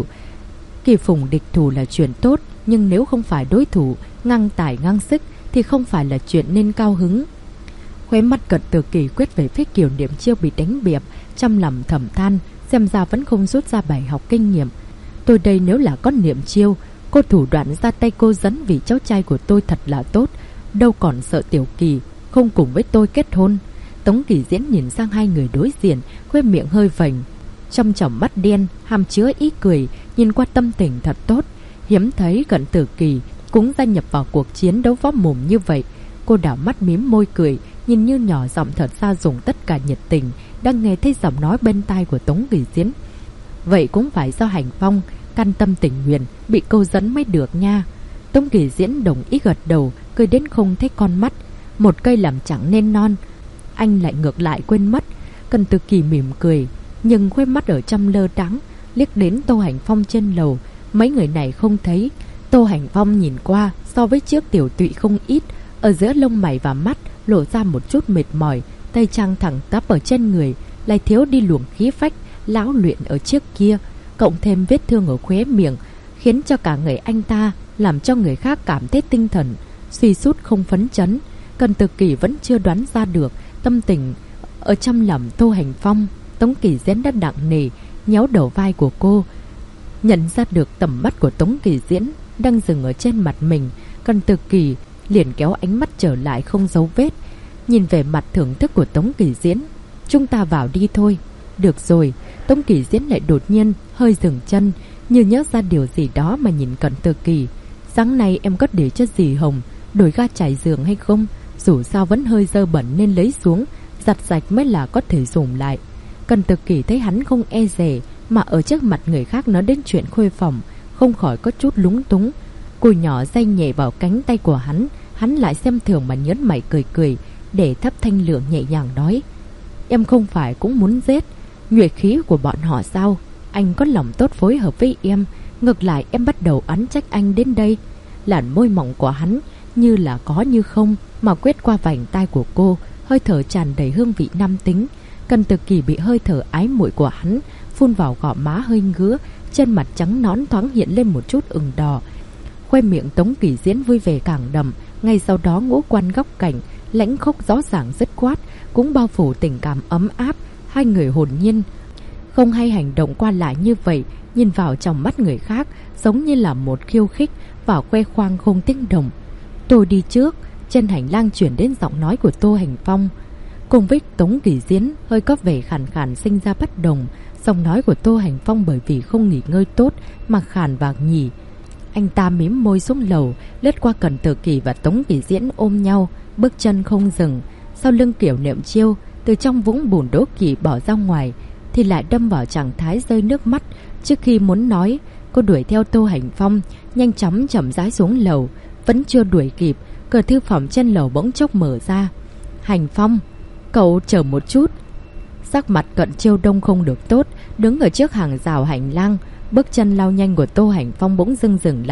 Kỳ phùng địch thủ là chuyện tốt, nhưng nếu không phải đối thủ ngang tài ngang sức thì không phải là chuyện nên cao hứng. Khóe mắt Cận Tử Kỳ quét về phía Kiều Niệm Chiêu bị đánh bẹp, trong lòng thầm than, xem ra vẫn không rút ra bài học kinh nghiệm. Tôi đây nếu là con Niệm Chiêu, cô thủ đoạn ra tay cô dẫn vì cháu trai của tôi thật là tốt, đâu còn sợ Tiểu Kỳ không cùng với tôi kết hôn. Tống Kỳ Diễn nhìn sang hai người đối diện, khóe miệng hơi vành, trong tròng mắt đen hàm chứa ý cười, nhìn qua tâm tình thật tốt. Hiếm thấy Cận Tử Kỳ cũng gia nhập vào cuộc chiến đấu võ mồm như vậy. Cô đảo mắt mím môi cười, nhìn như nhỏ giọng thật ra dùng tất cả nhiệt tình, đang nghe thấy giọng nói bên tai của Tống Kỳ Diễn. Vậy cũng phải do Hành Phong can tâm tình nguyện bị câu dẫn mới được nha. Tống Kỳ Diễn đồng ý gật đầu, cười đến không thấy con mắt. Một cây làm chẳng nên non, anh lại ngược lại quên mất. Cận Tử Kỳ mỉm cười, nhưng khóe mắt ở trong lơ đãng liếc đến Tô Hành Phong trên lầu. Mấy người này không thấy. Tô Hành Phong nhìn qua so với trước tiểu tụy không ít, ở giữa lông mày và mắt lộ ra một chút mệt mỏi, tay trang thẳng tắp ở trên người lại thiếu đi luồng khí phách lão luyện ở trước kia, cộng thêm vết thương ở khóe miệng khiến cho cả người anh ta làm cho người khác cảm thấy tinh thần suy sút không phấn chấn. Cận Tử Kỳ vẫn chưa đoán ra được tâm tình ở trong lòng Tô Hành Phong. Tống Kỳ Diễn đã nặng nề nhéo đầu vai của cô, nhận ra được tầm mắt của Tống Kỳ Diễn đang dừng ở trên mặt mình. Cận Tử Kỳ liền kéo ánh mắt trở lại không dấu vết, nhìn về mặt thưởng thức của Tống Kỳ Diễn. Chúng ta vào đi thôi. Được rồi. Tống Kỳ Diễn lại đột nhiên hơi dừng chân, như nhớ ra điều gì đó mà nhìn Cận Tử Kỳ. Sáng nay em có để cho dì Hồng đổi ga trải giường hay không? Dù sao vẫn hơi dơ bẩn nên lấy xuống giặt sạch mới là có thể dùng lại. Cận Tử Kỳ thấy hắn không e dè mà ở trước mặt người khác nói đến chuyện khuê phòng, không khỏi có chút lúng túng. Cô nhỏ day nhẹ vào cánh tay của hắn lại xem thường mà nhớn mày cười cười, để thấp thanh lượng nhẹ nhàng nói: Em không phải cũng muốn giết nhuệ khí của bọn họ sao? Anh có lòng tốt phối hợp với em, ngược lại em bắt đầu oán trách anh đến đây. Làn môi mỏng của hắn như là có như không mà quét qua vành tai của cô, hơi thở tràn đầy hương vị nam tính. Cận Tử Kỳ bị hơi thở ái muội của hắn phun vào gò má hơi ngứa, trên mặt trắng nõn thoáng hiện lên một chút ửng đỏ. Khoe miệng Tống Kỳ Diễn vui vẻ càng đậm, ngay sau đó ngũ quan góc cạnh lãnh khốc rõ ràng dứt khoát cũng bao phủ tình cảm ấm áp. Hai người hồn nhiên không hay hành động qua lại như vậy, nhìn vào trong mắt người khác giống như là một khiêu khích và khoe khoang không tiếng động. Tôi đi trước. Trên hành lang chuyển đến giọng nói của Tô Hành Phong, cùng với Tống Kỳ Diễn hơi có vẻ khàn khàn sinh ra bất đồng. Giọng nói của Tô Hành Phong bởi vì không nghỉ ngơi tốt mà khàn và nhỉ. Anh ta mím môi xuống lầu, lướt qua Cận Tử Kỳ và Tống Kỳ Diễn ôm nhau, bước chân không dừng. Sau lưng Kiều Niệm Chiêu từ trong vũng bùn đố kỵ bỏ ra ngoài thì lại đâm vào trạng thái rơi nước mắt. Trước khi muốn nói, cô đuổi theo Tô Hành Phong, nhanh chóng chậm rãi xuống lầu. Vẫn chưa đuổi kịp, cửa thư phòng trên lầu bỗng chốc mở ra. Hành Phong, cậu chờ một chút. Sắc mặt Cận Chiêu Đông không được tốt, đứng ở trước hàng rào hành lang. Bước chân lao nhanh của Tô Hành Phong bỗng dừng lại,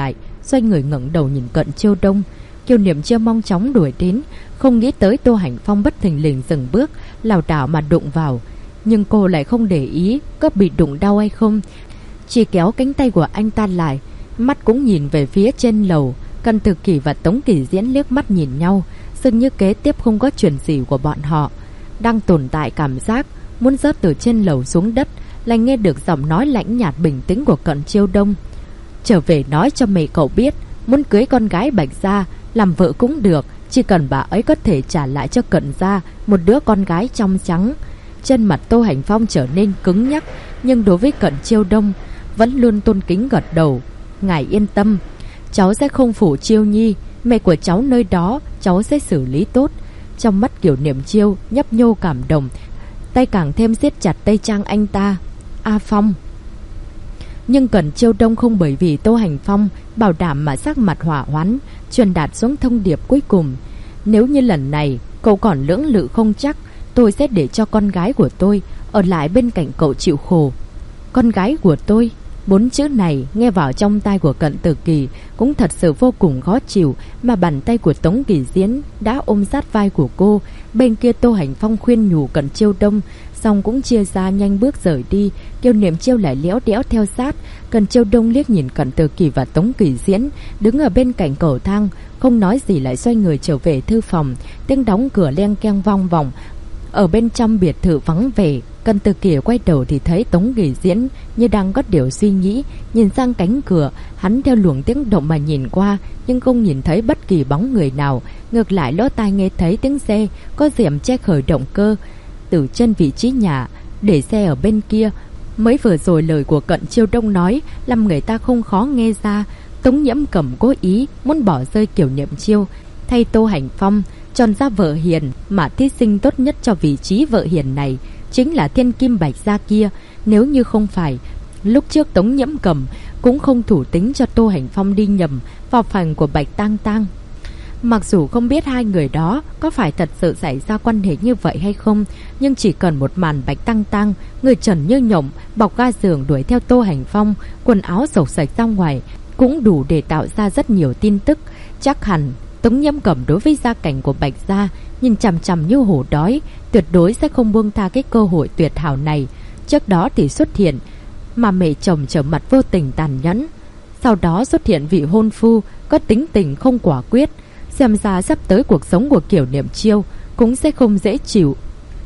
xoay người ngẩng đầu nhìn Cận Chiêu Đông. Kiều Niệm Chiêu mong chóng đuổi đến, không nghĩ tới Tô Hành Phong bất thình lình dừng bước, lảo đảo mà đụng vào. Nhưng cô lại không để ý có bị đụng đau hay không, chỉ kéo cánh tay của anh ta lại, mắt cũng nhìn về phía trên lầu. Cận Tử Kỷ và Tống Kỳ Diễn liếc mắt nhìn nhau, dường như kế tiếp không có chuyện gì của bọn họ. Đang tồn tại cảm giác muốn rớt từ trên lầu xuống đất, lại nghe được giọng nói lạnh nhạt bình tĩnh của Cận Chiêu Đông. Trở về nói cho mẹ cậu biết, muốn cưới con gái Bạch gia làm vợ cũng được, chỉ cần bà ấy có thể trả lại cho Cận gia một đứa con gái trong trắng. Trên mặt Tô Hành Phong trở nên cứng nhắc, nhưng đối với Cận Chiêu Đông vẫn luôn tôn kính gật đầu. Ngài yên tâm, cháu sẽ không phủ Chiêu Nhi, mẹ của cháu nơi đó cháu sẽ xử lý tốt. Trong mắt Kiều Niệm Chiêu nhấp nhô cảm động, tay càng thêm siết chặt tay trang anh ta. A Phong. Nhưng Cận Chiêu Đông không bởi vì Tô Hành Phong bảo đảm mà sắc mặt hỏa hoãn, truyền đạt xuống thông điệp cuối cùng. Nếu như lần này cậu còn lưỡng lự không chắc, tôi sẽ để cho con gái của tôi ở lại bên cạnh cậu chịu khổ. Con gái của tôi, 4 chữ này nghe vào trong tai của Cận Tử Kỳ cũng thật sự vô cùng khó chịu, mà bàn tay của Tống Kỳ Diễn đã ôm sát vai của cô. Bên kia Tô Hành Phong khuyên nhủ Cận Chiêu Đông, xong cũng chia ra nhanh bước rời đi. Kiều Niệm Chiêu lại léo đẽo theo sát. Cận Chiêu Đông liếc nhìn Cận Tử Kỳ và Tống Kỳ Diễn đứng ở bên cạnh cầu thang, không nói gì lại xoay người trở về thư phòng. Tiếng đóng cửa leng keng vang vọng ở bên trong biệt thự vắng vẻ. Cận Tử Kỳ quay đầu thì thấy Tống Kỳ Diễn như đang có điều suy nghĩ, nhìn sang cánh cửa. Hắn theo luồng tiếng động mà nhìn qua, nhưng không nhìn thấy bất kỳ bóng người nào. Ngược lại lỗ tai nghe thấy tiếng xe có rèm che khởi động cơ từ trên vị trí nhà để xe ở bên kia. Mới vừa rồi lời của Cận Chiêu Đông nói làm người ta không khó nghe ra. Tống Nhiễm Cẩm cố ý muốn bỏ rơi Kiều Niệm Chiêu, thay Tô Hành Phong chọn ra vợ hiền, mà thí sinh tốt nhất cho vị trí vợ hiền này chính là thiên kim Bạch gia kia. Nếu như không phải lúc trước Tống Nhiễm Cẩm cũng không thủ tính cho Tô Hành Phong đi nhầm vào phòng của Bạch Tang Tang. Mặc dù không biết hai người đó có phải thật sự xảy ra quan hệ như vậy hay không, nhưng chỉ cần một màn Bạch Tang Tang người trần như nhộng bọc ga giường đuổi theo Tô Hành Phong, quần áo rộc rạch ra ngoài, cũng đủ để tạo ra rất nhiều tin tức. Chắc hẳn Tống Nhiễm Cẩm đối với gia cảnh của Bạch gia nhìn chằm chằm như hổ đói, tuyệt đối sẽ không buông tha cái cơ hội tuyệt hảo này. Trước đó thì xuất hiện mà mẹ chồng trở mặt vô tình tàn nhẫn, sau đó xuất hiện vị hôn phu có tính tình không quả quyết. Xem ra sắp tới cuộc sống của Kiều Niệm Chiêu cũng sẽ không dễ chịu.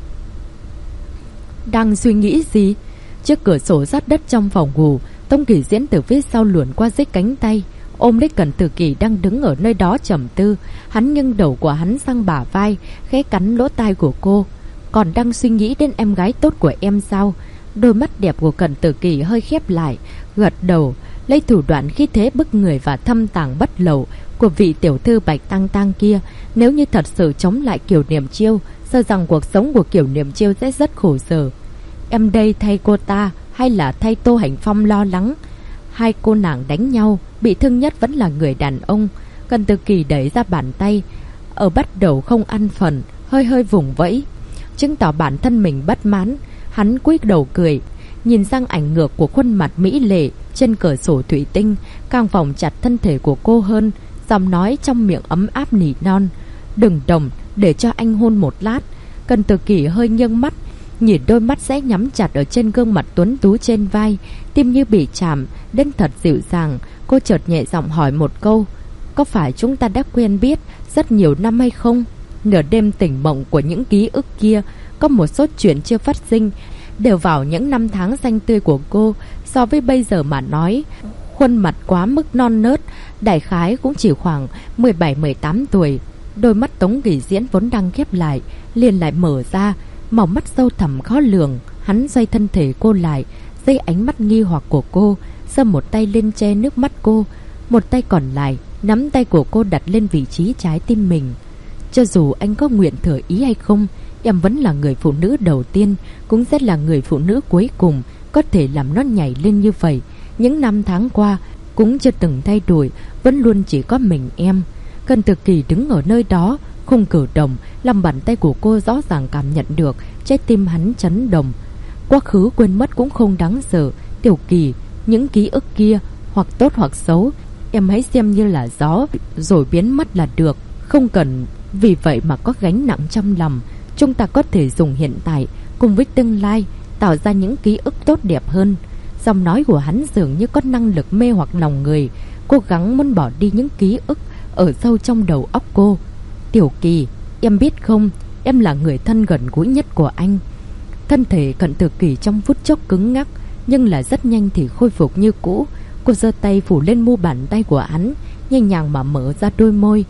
Đang suy nghĩ gì? Trước cửa sổ sát đất trong phòng ngủ, Tống Kỳ Diễn từ phía sau luồn qua dưới cánh tay, ôm lấy Cận Tử Kỳ đang đứng ở nơi đó trầm tư. Hắn nghiêng đầu của hắn sang bả vai, khẽ cắn lỗ tai của cô. Còn đang suy nghĩ đến em gái tốt của em sao? Đôi mắt đẹp của Cận Tử Kỳ hơi khép lại, gật đầu, lấy thủ đoạn khí thế bức người và thâm tàng bất lậu của vị tiểu thư Bạch Tang Tang kia. Nếu như thật sự chống lại Kiều Niệm Chiêu, sợ rằng cuộc sống của Kiều Niệm Chiêu sẽ rất khổ sở. Em đây thay cô ta hay là thay Tô Hành Phong lo lắng? Hai cô nàng đánh nhau, bị thương nhất vẫn là người đàn ông. Cận Tử Kỳ đẩy ra bàn tay, ở bắt đầu không ăn phần, hơi hơi vùng vẫy, chứng tỏ bản thân mình bất mãn. Hắn cúi đầu cười, nhìn sang ảnh ngược của khuôn mặt mỹ lệ trên cửa sổ thủy tinh, càng vòng chặt thân thể của cô hơn. Giọng nói trong miệng ấm áp nỉ non, đừng đồng, để cho anh hôn một lát. Cận Tử Kỳ hơi nghiêng mắt, nhìn đôi mắt sẽ nhắm chặt ở trên gương mặt tuấn tú trên vai, tim như bị chạm đến thật dịu dàng. Cô chợt nhẹ giọng hỏi một câu, có phải chúng ta đã quen biết rất nhiều năm hay không? Nửa đêm tỉnh mộng của những ký ức kia, có một số chuyện chưa phát sinh đều vào những năm tháng xanh tươi của cô. So với bây giờ mà nói, khuôn mặt quá mức non nớt, đại khái cũng chỉ khoảng 17-18 tuổi. Đôi mắt Tống Kỳ Diễn vốn đang khép lại, liền lại mở ra, màu mắt sâu thẳm khó lường. Hắn xoay thân thể cô lại, dưới ánh mắt nghi hoặc của cô, giơ một tay lên che nước mắt cô, một tay còn lại nắm tay của cô đặt lên vị trí trái tim mình. Cho dù anh có nguyện thừa ý hay không, em vẫn là người phụ nữ đầu tiên, cũng sẽ là người phụ nữ cuối cùng có thể làm nó nhảy lên như vậy. Những năm tháng qua cũng chưa từng thay đổi, vẫn luôn chỉ có mình em. Cận Tử Kỳ đứng ở nơi đó không cử động, làm bàn tay của cô rõ ràng cảm nhận được trái tim hắn chấn động. Quá khứ quên mất cũng không đáng sợ, Tiểu Kỳ, những ký ức kia hoặc tốt hoặc xấu em hãy xem như là gió rồi biến mất là được. Không cần vì vậy mà có gánh nặng trong lòng. Chúng ta có thể dùng hiện tại cùng với tương lai tạo ra những ký ức tốt đẹp hơn. Giọng nói của hắn dường như có năng lực mê hoặc lòng người, cố gắng muốn bỏ đi những ký ức ở sâu trong đầu óc cô. Tiểu Kỳ, em biết không, em là người thân gần gũi nhất của anh. Thân thể Cận Tử Kỳ trong phút chốc cứng ngắc, nhưng là rất nhanh thì khôi phục như cũ. Cô giơ tay phủ lên mu bàn tay của hắn, nhẹ nhàng mà mở ra đôi môi.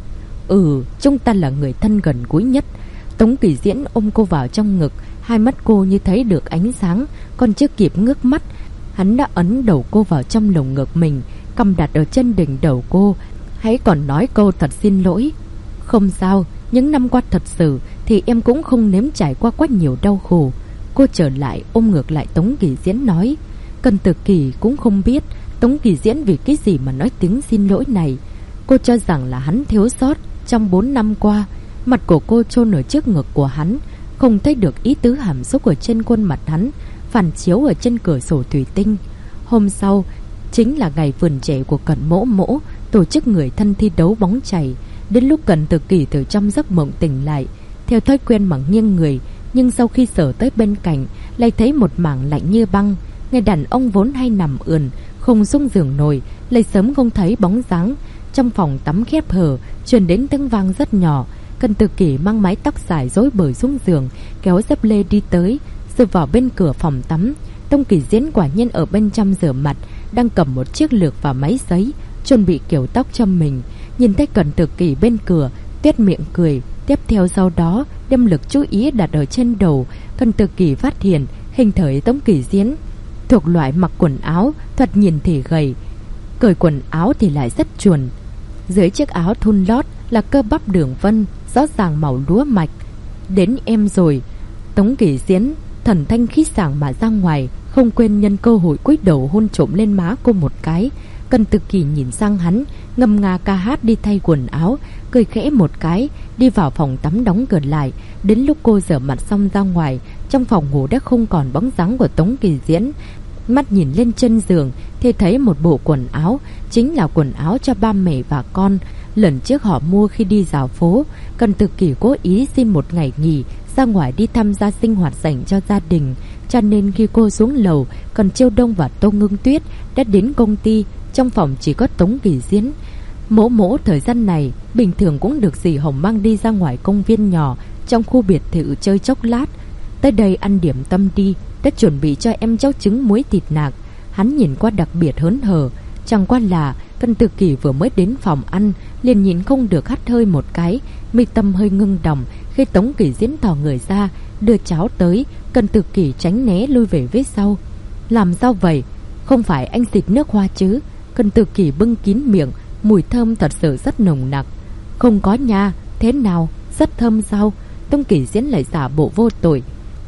Chúng ta là người thân gần gũi nhất. Tống Kỳ Diễn ôm cô vào trong ngực, hai mắt cô như thấy được ánh sáng, còn chưa kịp ngước mắt, hắn đã ấn đầu cô vào trong lồng ngực mình, cầm đặt ở trên đỉnh đầu cô. Hãy còn nói câu thật xin lỗi. Không sao, những năm qua thật sự thì em cũng không nếm trải qua quá nhiều đau khổ. Cô trở lại ôm ngược lại Tống Kỳ Diễn nói. Cận Tử Kỳ cũng không biết Tống Kỳ Diễn vì cái gì mà nói tiếng xin lỗi này. Cô cho rằng là hắn thiếu sót trong 4 năm qua. Mặt của cô chôn ở trước ngực của hắn, không thấy được ý tứ hàm xúc ở trên khuôn mặt hắn, phản chiếu ở trên cửa sổ thủy tinh. Hôm sau chính là ngày vườn trẻ của Cận Mỗ Mỗ tổ chức người thân thi đấu bóng chày. Đến lúc Cận Tử Kỳ từ trong giấc mộng tỉnh lại, theo thói quen mà nghiêng người, nhưng sau khi sờ tới bên cạnh lại thấy một mảng lạnh như băng. Người đàn ông vốn hay nằm ườn không xuống giường nổi lại sớm không thấy bóng dáng. Trong phòng tắm khép hờ truyền đến tiếng vang rất nhỏ. Cận Tử Kỳ mang mái tóc dài rối bời xuống giường, kéo dép lê đi tới, rồi vào bên cửa phòng tắm. Tống Kỳ Diễn quả nhiên ở bên trong rửa mặt, đang cầm một chiếc lược và máy sấy, chuẩn bị kiểu tóc cho mình. Nhìn thấy Cận Tử Kỳ bên cửa, tuét miệng cười. Tiếp theo sau đó đem lực chú ý đặt ở trên đầu. Cận Tử Kỳ phát hiện hình thể Tống Kỳ Diễn thuộc loại mặc quần áo thoạt nhìn thì gầy, cởi quần áo thì lại rất chuẩn. Dưới chiếc áo thun lót là cơ bắp đường vân rõ ràng màu lúa mạch. Đến em rồi. Tống Kỳ Diễn thần thanh khí sảng mà ra ngoài, không quên nhân cơ hội cúi đầu hôn trộm lên má cô một cái. Cận Tử Kỳ nhìn sang hắn, ngâm nga ca hát đi thay quần áo, cười khẽ một cái, đi vào phòng tắm đóng cửa lại. Đến lúc cô rửa mặt xong ra ngoài, trong phòng ngủ đã không còn bóng dáng của Tống Kỳ Diễn. Mắt nhìn lên chân giường thì thấy một bộ quần áo, chính là quần áo cho ba mẹ và con. Lần trước họ mua khi đi dạo phố. Cận Tử Kỳ cố ý xin một ngày nghỉ ra ngoài đi tham gia sinh hoạt dành cho gia đình, cho nên khi cô xuống lầu, còn Chiêu Đông và Tô Ngưng Tuyết đã đến công ty. Trong phòng chỉ có Tống Kỳ Diễn. Mỗ Mỗ thời gian này bình thường cũng được dì Hồng mang đi ra ngoài công viên nhỏ trong khu biệt thự chơi chốc lát. Tới đây ăn điểm tâm đi, đã chuẩn bị cho em cháu trứng muối thịt nạc. Hắn nhìn qua đặc biệt hớn hở. Chẳng qua là Cận Tử Kỳ vừa mới đến phòng ăn liền nhìn không được hắt hơi một cái, mi tâm hơi ngưng đọng khi Tống Kỳ Diễn thò người ra đưa cháo tới. Cận Tử Kỳ tránh né lui về phía sau. Làm sao vậy? Không phải anh xịt nước hoa chứ? Cận Tử Kỳ bưng kín miệng, mùi thơm thật sự rất nồng nặc. Không có nha. Thế nào? Rất thơm sao? Tống Kỳ Diễn lại giả bộ vô tội.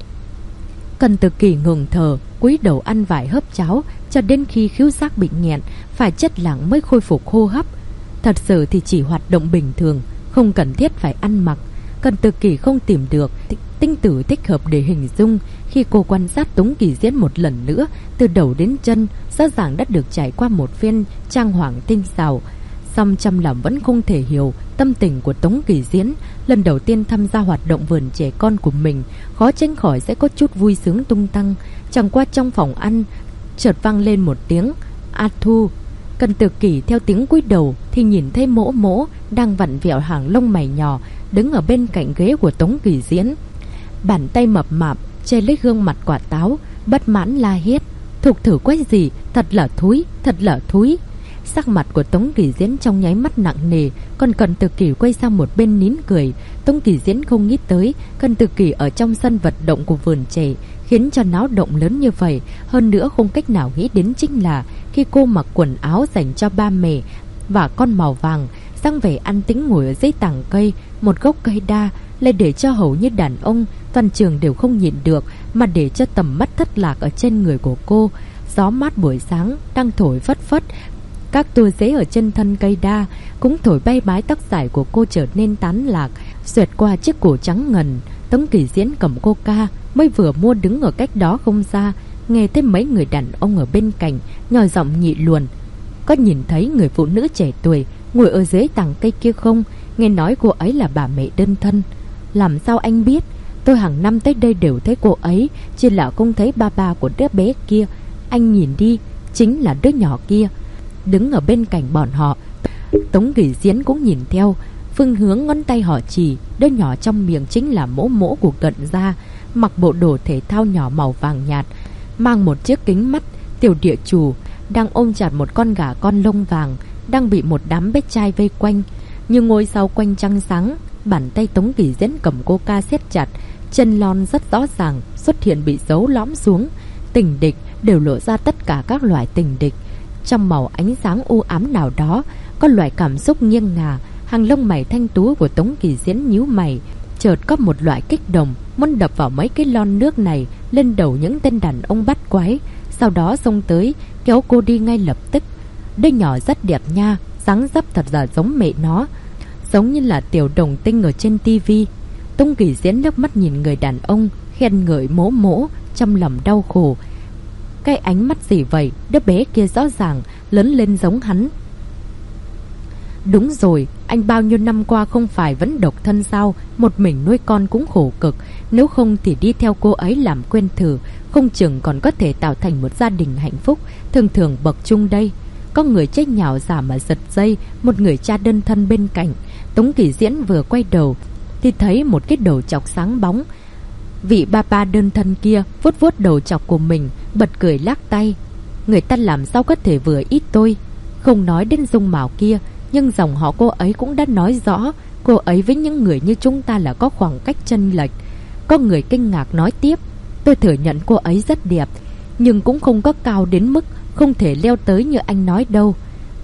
Cận Tử Kỳ ngừng thở, cúi đầu ăn vài hớp cháo, cho đến khi khứu giác bị nghẹn phải chất lặng mới khôi phục hô hấp. Thật sự thì chỉ hoạt động bình thường, không cần thiết phải ăn mặc. Cận Tử Kỳ không tìm được tinh tử thích hợp để hình dung. Khi cô quan sát Tống Kỳ Diễn một lần nữa, từ đầu đến chân rõ ràng đã được trải qua một phen trang hoàng tinh xảo. Song trong lòng vẫn không thể hiểu tâm tình của Tống Kỳ Diễn. Lần đầu tiên tham gia hoạt động vườn trẻ con của mình, khó tránh khỏi sẽ có chút vui sướng tung tăng. Chẳng qua trong phòng ăn chợt vang lên một tiếng A Thu. Cận Tử Kỳ theo tiếng cúi đầu thì nhìn thấy Mỗ Mỗ đang vặn vẹo hàng lông mày nhỏ, đứng ở bên cạnh ghế của Tống Kỳ Diễn, bàn tay mập mạp che lấy gương mặt quả táo, bất mãn la hét: "Thục thử quái gì, thật là thúi, thật là thúi." Sắc mặt của Tống Kỳ Diễn trong nháy mắt nặng nề, còn Cận Tử Kỳ quay sang một bên nín cười. Tống Kỳ Diễn không nghĩ tới Cận Tử Kỳ ở trong sân vận động của vườn trẻ khiến cho náo động lớn như vậy. Hơn nữa không cách nào nghĩ đến chính là khi cô mặc quần áo dành cho ba mẹ và con màu vàng, dáng vẻ an tĩnh ngồi ở dưới tàng cây, một gốc cây đa, lại để cho hầu như đàn ông toàn trường đều không nhịn được mà để cho tầm mắt thất lạc ở trên người của cô. Gió mát buổi sáng đang thổi phất phất, các tua rễ ở chân thân cây đa cũng thổi bay mái tóc dài của cô trở nên tán lạc, xoẹt qua chiếc cổ trắng ngần. Tống Kỳ Diễn cầm coca mới vừa mua đứng ở cách đó không xa, nghe thấy mấy người đàn ông ở bên cạnh nhỏ giọng nhị luồn: có nhìn thấy người phụ nữ trẻ tuổi ngồi ở dưới tàng cây kia không? Nghe nói cô ấy là bà mẹ đơn thân. Làm sao anh biết? Tôi hàng năm tới đây đều thấy cô ấy, chỉ là không thấy ba của đứa bé kia. Anh nhìn đi, chính là đứa nhỏ kia, đứng ở bên cạnh bọn họ. Tống Kỳ Diễn cũng nhìn theo, phương hướng ngón tay họ chỉ, đứa nhỏ trong miệng chính là mỗ mỗ của Cận gia, mặc bộ đồ thể thao nhỏ màu vàng nhạt, mang một chiếc kính mắt. Tiểu địa chủ đang ôm chặt một con gà con lông vàng, đang bị một đám bé trai vây quanh. Như ngôi sao quanh trăng sáng, bàn tay Tống Kỳ Diễn cầm coca siết chặt, chân lon rất rõ ràng xuất hiện bị giấu lõm xuống. Tình địch đều lộ ra tất cả các loại tình địch. Trong màu ánh sáng u ám nào đó, có loại cảm xúc nghiêng ngả. Hàng lông mày thanh tú của Tống Kỳ Diễn nhíu mày, chợt có một loại kích động muốn đập vào mấy cái lon nước này lên đầu những tên đàn ông bắt quái, sau đó xông tới kéo cô đi ngay lập tức. Đứa nhỏ rất đẹp nha, dáng dấp thật là giống mẹ nó, giống như là tiểu đồng tinh ở trên tivi. Tống Kỳ Diễn nước mắt nhìn người đàn ông, khen ngợi mỗ mỗ, trong lòng đau khổ. Cái ánh mắt gì vậy? Đứa bé kia rõ ràng lớn lên giống hắn. Đúng rồi, anh bao nhiêu năm qua không phải vẫn độc thân sao? Một mình nuôi con cũng khổ cực, nếu không thì đi theo cô ấy làm quen thử, không chừng còn có thể tạo thành một gia đình hạnh phúc, thường thường bậc chung đây. Có người chết nhào giả mà giật dây, một người cha đơn thân bên cạnh. Tống Kỳ Diễn vừa quay đầu thì thấy một cái đầu chọc sáng bóng. Vị ba đơn thân kia vuốt vuốt đầu chọc của mình, bật cười lắc tay. Người ta làm sao có thể vừa ít tôi? Không nói đến dung mạo kia, nhưng dòng họ cô ấy cũng đã nói rõ, cô ấy với những người như chúng ta là có khoảng cách chênh lệch. Có người kinh ngạc nói tiếp, tôi thừa nhận cô ấy rất đẹp, nhưng cũng không có cao đến mức không thể leo tới như anh nói đâu.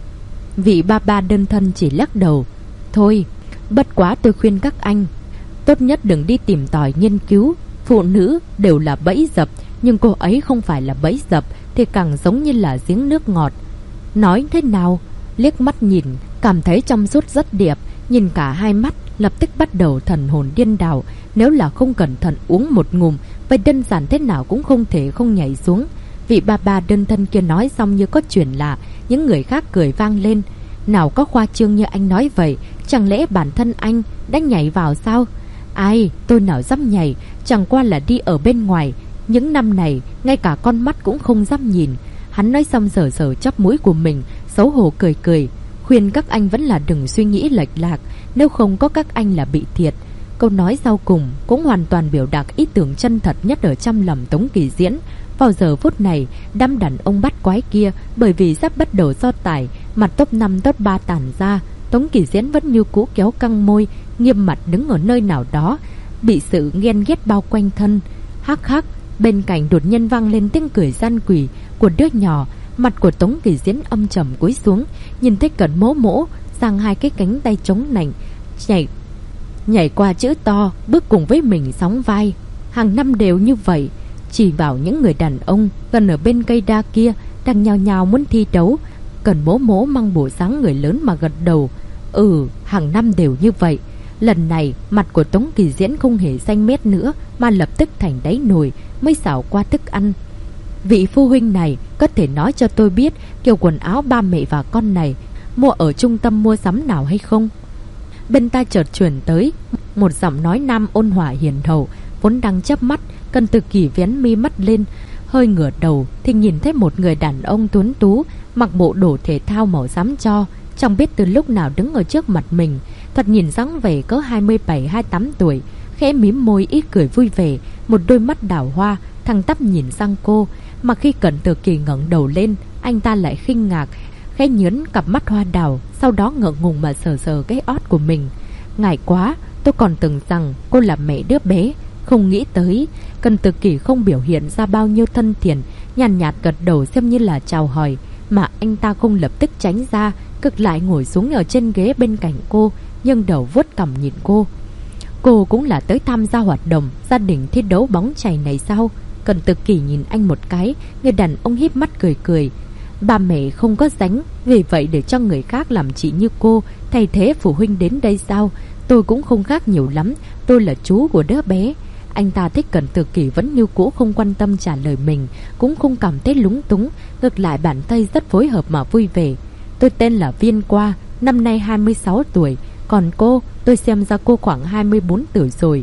Vị ba đơn thân chỉ lắc đầu. Thôi, bất quá tôi khuyên các anh, tốt nhất đừng đi tìm tòi nghiên cứu. Phụ nữ đều là bẫy dập, nhưng cô ấy không phải là bẫy dập, thì càng giống như là giếng nước ngọt. Nói thế nào? Liếc mắt nhìn, cảm thấy trong suốt rất đẹp, nhìn cả hai mắt, lập tức bắt đầu thần hồn điên đảo. Nếu là không cẩn thận uống một ngụm, vậy đơn giản thế nào cũng không thể không nhảy xuống. Vị ba đơn thân kia nói xong như có chuyện lạ, những người khác cười vang lên. Nào có khoa trương như anh nói vậy, chẳng lẽ bản thân anh đã nhảy vào sao? Ai, tôi nào dám nhảy, chẳng qua là đi ở bên ngoài. Những năm này, ngay cả con mắt cũng không dám nhìn. Hắn nói xong sờ sờ chóp mũi của mình, xấu hổ cười cười. Khuyên các anh vẫn là đừng suy nghĩ lệch lạc, nếu không có các anh là bị thiệt. Câu nói sau cùng cũng hoàn toàn biểu đạt ý tưởng chân thật nhất ở trong lòng Tống Kỳ Diễn. Vào giờ phút này, đám đàn ông bắt quái kia bởi vì sắp bắt đầu so tài, mặt top 5 top 3 tản ra. Tống Kỳ Diễn vẫn như cũ kéo căng môi, nghiêm mặt đứng ở nơi nào đó, bị sự ghen ghét bao quanh thân. Hắc hắc, bên cạnh đột nhiên vang lên tiếng cười gian quỷ của đứa nhỏ. Mặt của Tống Kỳ Diễn âm trầm cúi xuống, nhìn thấy Cận mỗ mỗ giang hai cái cánh tay chống nạnh, nhảy qua chữ to, bước cùng với mình sóng vai. Hàng năm đều như vậy. Chỉ vào những người đàn ông gần ở bên cây đa kia đang nhào nhào muốn thi đấu. Cận mỗ mỗ mang bộ dáng người lớn mà gật đầu. Hàng năm đều như vậy. Lần này mặt của Tống Kỳ Diễn không hề xanh mét nữa, mà lập tức thành đáy nồi, mới xảo qua thức ăn. Vị phu huynh này có thể nói cho tôi biết kiểu quần áo ba mẹ và con này mua ở trung tâm mua sắm nào hay không? Bên tai chợt truyền tới một giọng nói nam ôn hòa hiền hậu, vốn đang chớp mắt. Cần Từ Kỳ vén mi mắt lên, hơi ngửa đầu thì nhìn thấy một người đàn ông tuấn tú, mặc bộ đồ thể thao màu xám cho, chẳng biết từ lúc nào đứng ở trước mặt mình. Thoạt nhìn dáng vẻ cỡ 27-28 tuổi, khẽ mím môi ít cười vui vẻ, một đôi mắt đào hoa thẳng tắp nhìn sang cô. Mà khi Cận Từ Kỳ ngẩng đầu lên, anh ta lại khinh ngạc, khẽ nhớn cặp mắt hoa đào, sau đó ngượng ngùng mà sờ sờ cái ót của mình. Ngại quá, tôi còn tưởng rằng cô là mẹ đứa bé, không nghĩ tới. Cận Từ Kỳ không biểu hiện ra bao nhiêu thân thiện, nhàn nhạt gật đầu xem như là chào hỏi, mà anh ta không lập tức tránh ra, cực lại ngồi xuống ở trên ghế bên cạnh cô, nhưng đầu vuốt cằm nhìn cô. Cô cũng là tới tham gia hoạt động gia đình thi đấu bóng chày này sao? Cận Từ Kỳ nhìn anh một cái, người đàn ông híp mắt cười cười. Ba mẹ không có dánh, vì vậy để cho người khác làm chị như cô thay thế phụ huynh đến đây sao? Tôi cũng không khác nhiều lắm, tôi là chú của đứa bé. Anh ta thích Cận Từ Kỳ vẫn như cũ không quan tâm trả lời mình, cũng không cảm thấy lúng túng, ngược lại bản thân rất phối hợp mà vui vẻ. Tôi tên là Viên Qua, năm nay 26 tuổi. Còn cô, tôi xem ra cô khoảng 24 tuổi rồi.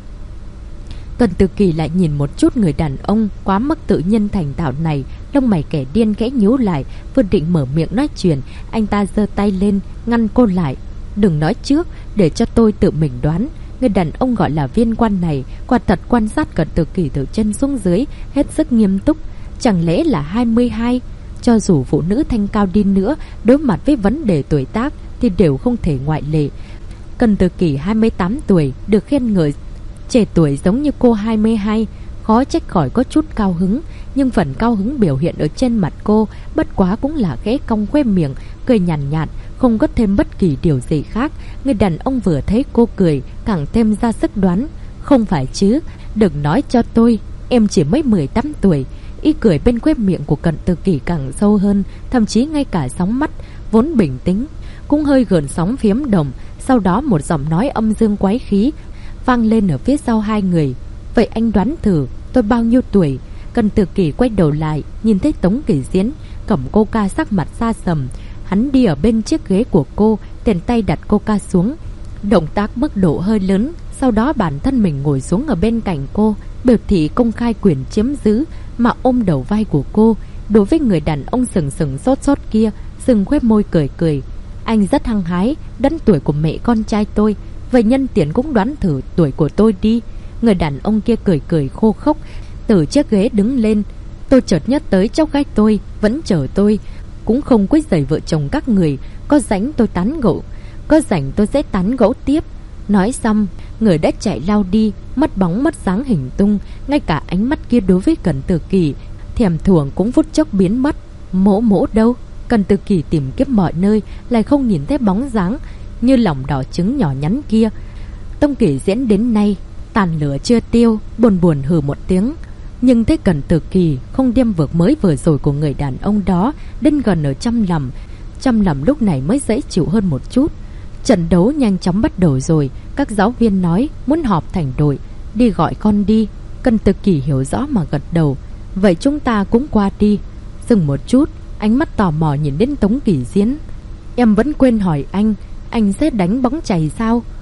Tuần Tử Kỳ lại nhìn một chút người đàn ông quá mức tự nhiên thành thạo này, lông mày kẻ điên khẽ nhíu lại, vừa định mở miệng nói chuyện, anh ta giơ tay lên ngăn cô lại. Đừng nói trước, để cho tôi tự mình đoán. Người đàn ông gọi là Viên Quan này quả thật quan sát Tuần Tử Kỳ từ chân xuống dưới, hết sức nghiêm túc. Chẳng lẽ là 22? Cho dù phụ nữ thanh cao đi nữa, đối mặt với vấn đề tuổi tác thì đều không thể ngoại lệ. Tuần Tử Kỳ 28 tuổi, được khen ngợi trẻ tuổi giống như cô 22, khó trách khỏi có chút cao hứng. Nhưng phần cao hứng biểu hiện ở trên mặt cô bất quá cũng là khẽ cong khóe miệng, cười nhàn nhạt, không có thêm bất kỳ điều gì khác. Người đàn ông vừa thấy cô cười càng thêm ra sức đoán. Không phải chứ, đừng nói cho tôi, em chỉ mới 18 tuổi. Ý cười bên khóe miệng của Tuần Tử Kỳ càng sâu hơn, thậm chí ngay cả sóng mắt vốn bình tĩnh cũng hơi gợn sóng phiếm đồng. Sau đó một giọng nói âm dương quái khí vang lên ở phía sau hai người. Vậy anh đoán thử tôi bao nhiêu tuổi? Tuần Tử Kỳ quay đầu lại, nhìn thấy Tống Kỳ Diễn cầm coca sắc mặt xa sầm. Hắn đi ở bên chiếc ghế của cô, tiền tay đặt coca xuống, động tác mức độ hơi lớn. Sau đó bản thân mình ngồi xuống ở bên cạnh cô, biểu thị công khai quyền chiếm giữ, mà ôm đầu vai của cô. Đối với người đàn ông sừng sừng sốt sốt kia, sừng khóe môi cười cười. Anh rất hăng hái, đoán tuổi của mẹ con trai tôi. Vậy nhân tiện cũng đoán thử tuổi của tôi đi. Người đàn ông kia cười cười khô khốc, từ chiếc ghế đứng lên. Tôi chợt nhớ tới cháu gái tôi vẫn chờ tôi, cũng không quấy rầy vợ chồng các người. Có rảnh tôi tán gẫu, có rảnh tôi sẽ tán gẫu tiếp. Nói xong, người đã chạy lao đi, mất bóng mất dáng hình tung. Ngay cả ánh mắt kia đối với Tuần Tử Kỳ thèm thuồng cũng phút chốc biến mất. Mỗ mỗ đâu? Tuần Tử Kỳ tìm kiếm mọi nơi, lại không nhìn thấy bóng dáng như lòng đỏ trứng nhỏ nhắn kia. Tống Kỳ Diễn đến nay tàn lửa chưa tiêu, buồn buồn hừ một tiếng. Nhưng thấy Tuần Tử Kỳ không đem vượt mới vừa rồi của người đàn ông đó đến gần ở trong lòng lúc này mới dễ chịu hơn một chút. Trận đấu nhanh chóng bắt đầu rồi. Các giáo viên nói muốn họp thành đội, đi gọi con đi. Tuần Tử Kỳ hiểu rõ mà gật đầu. Vậy chúng ta cũng qua đi. Dừng một chút, ánh mắt tò mò nhìn đến Tống Kỳ Diễn. Em vẫn quên hỏi anh sẽ đánh bóng chày sao?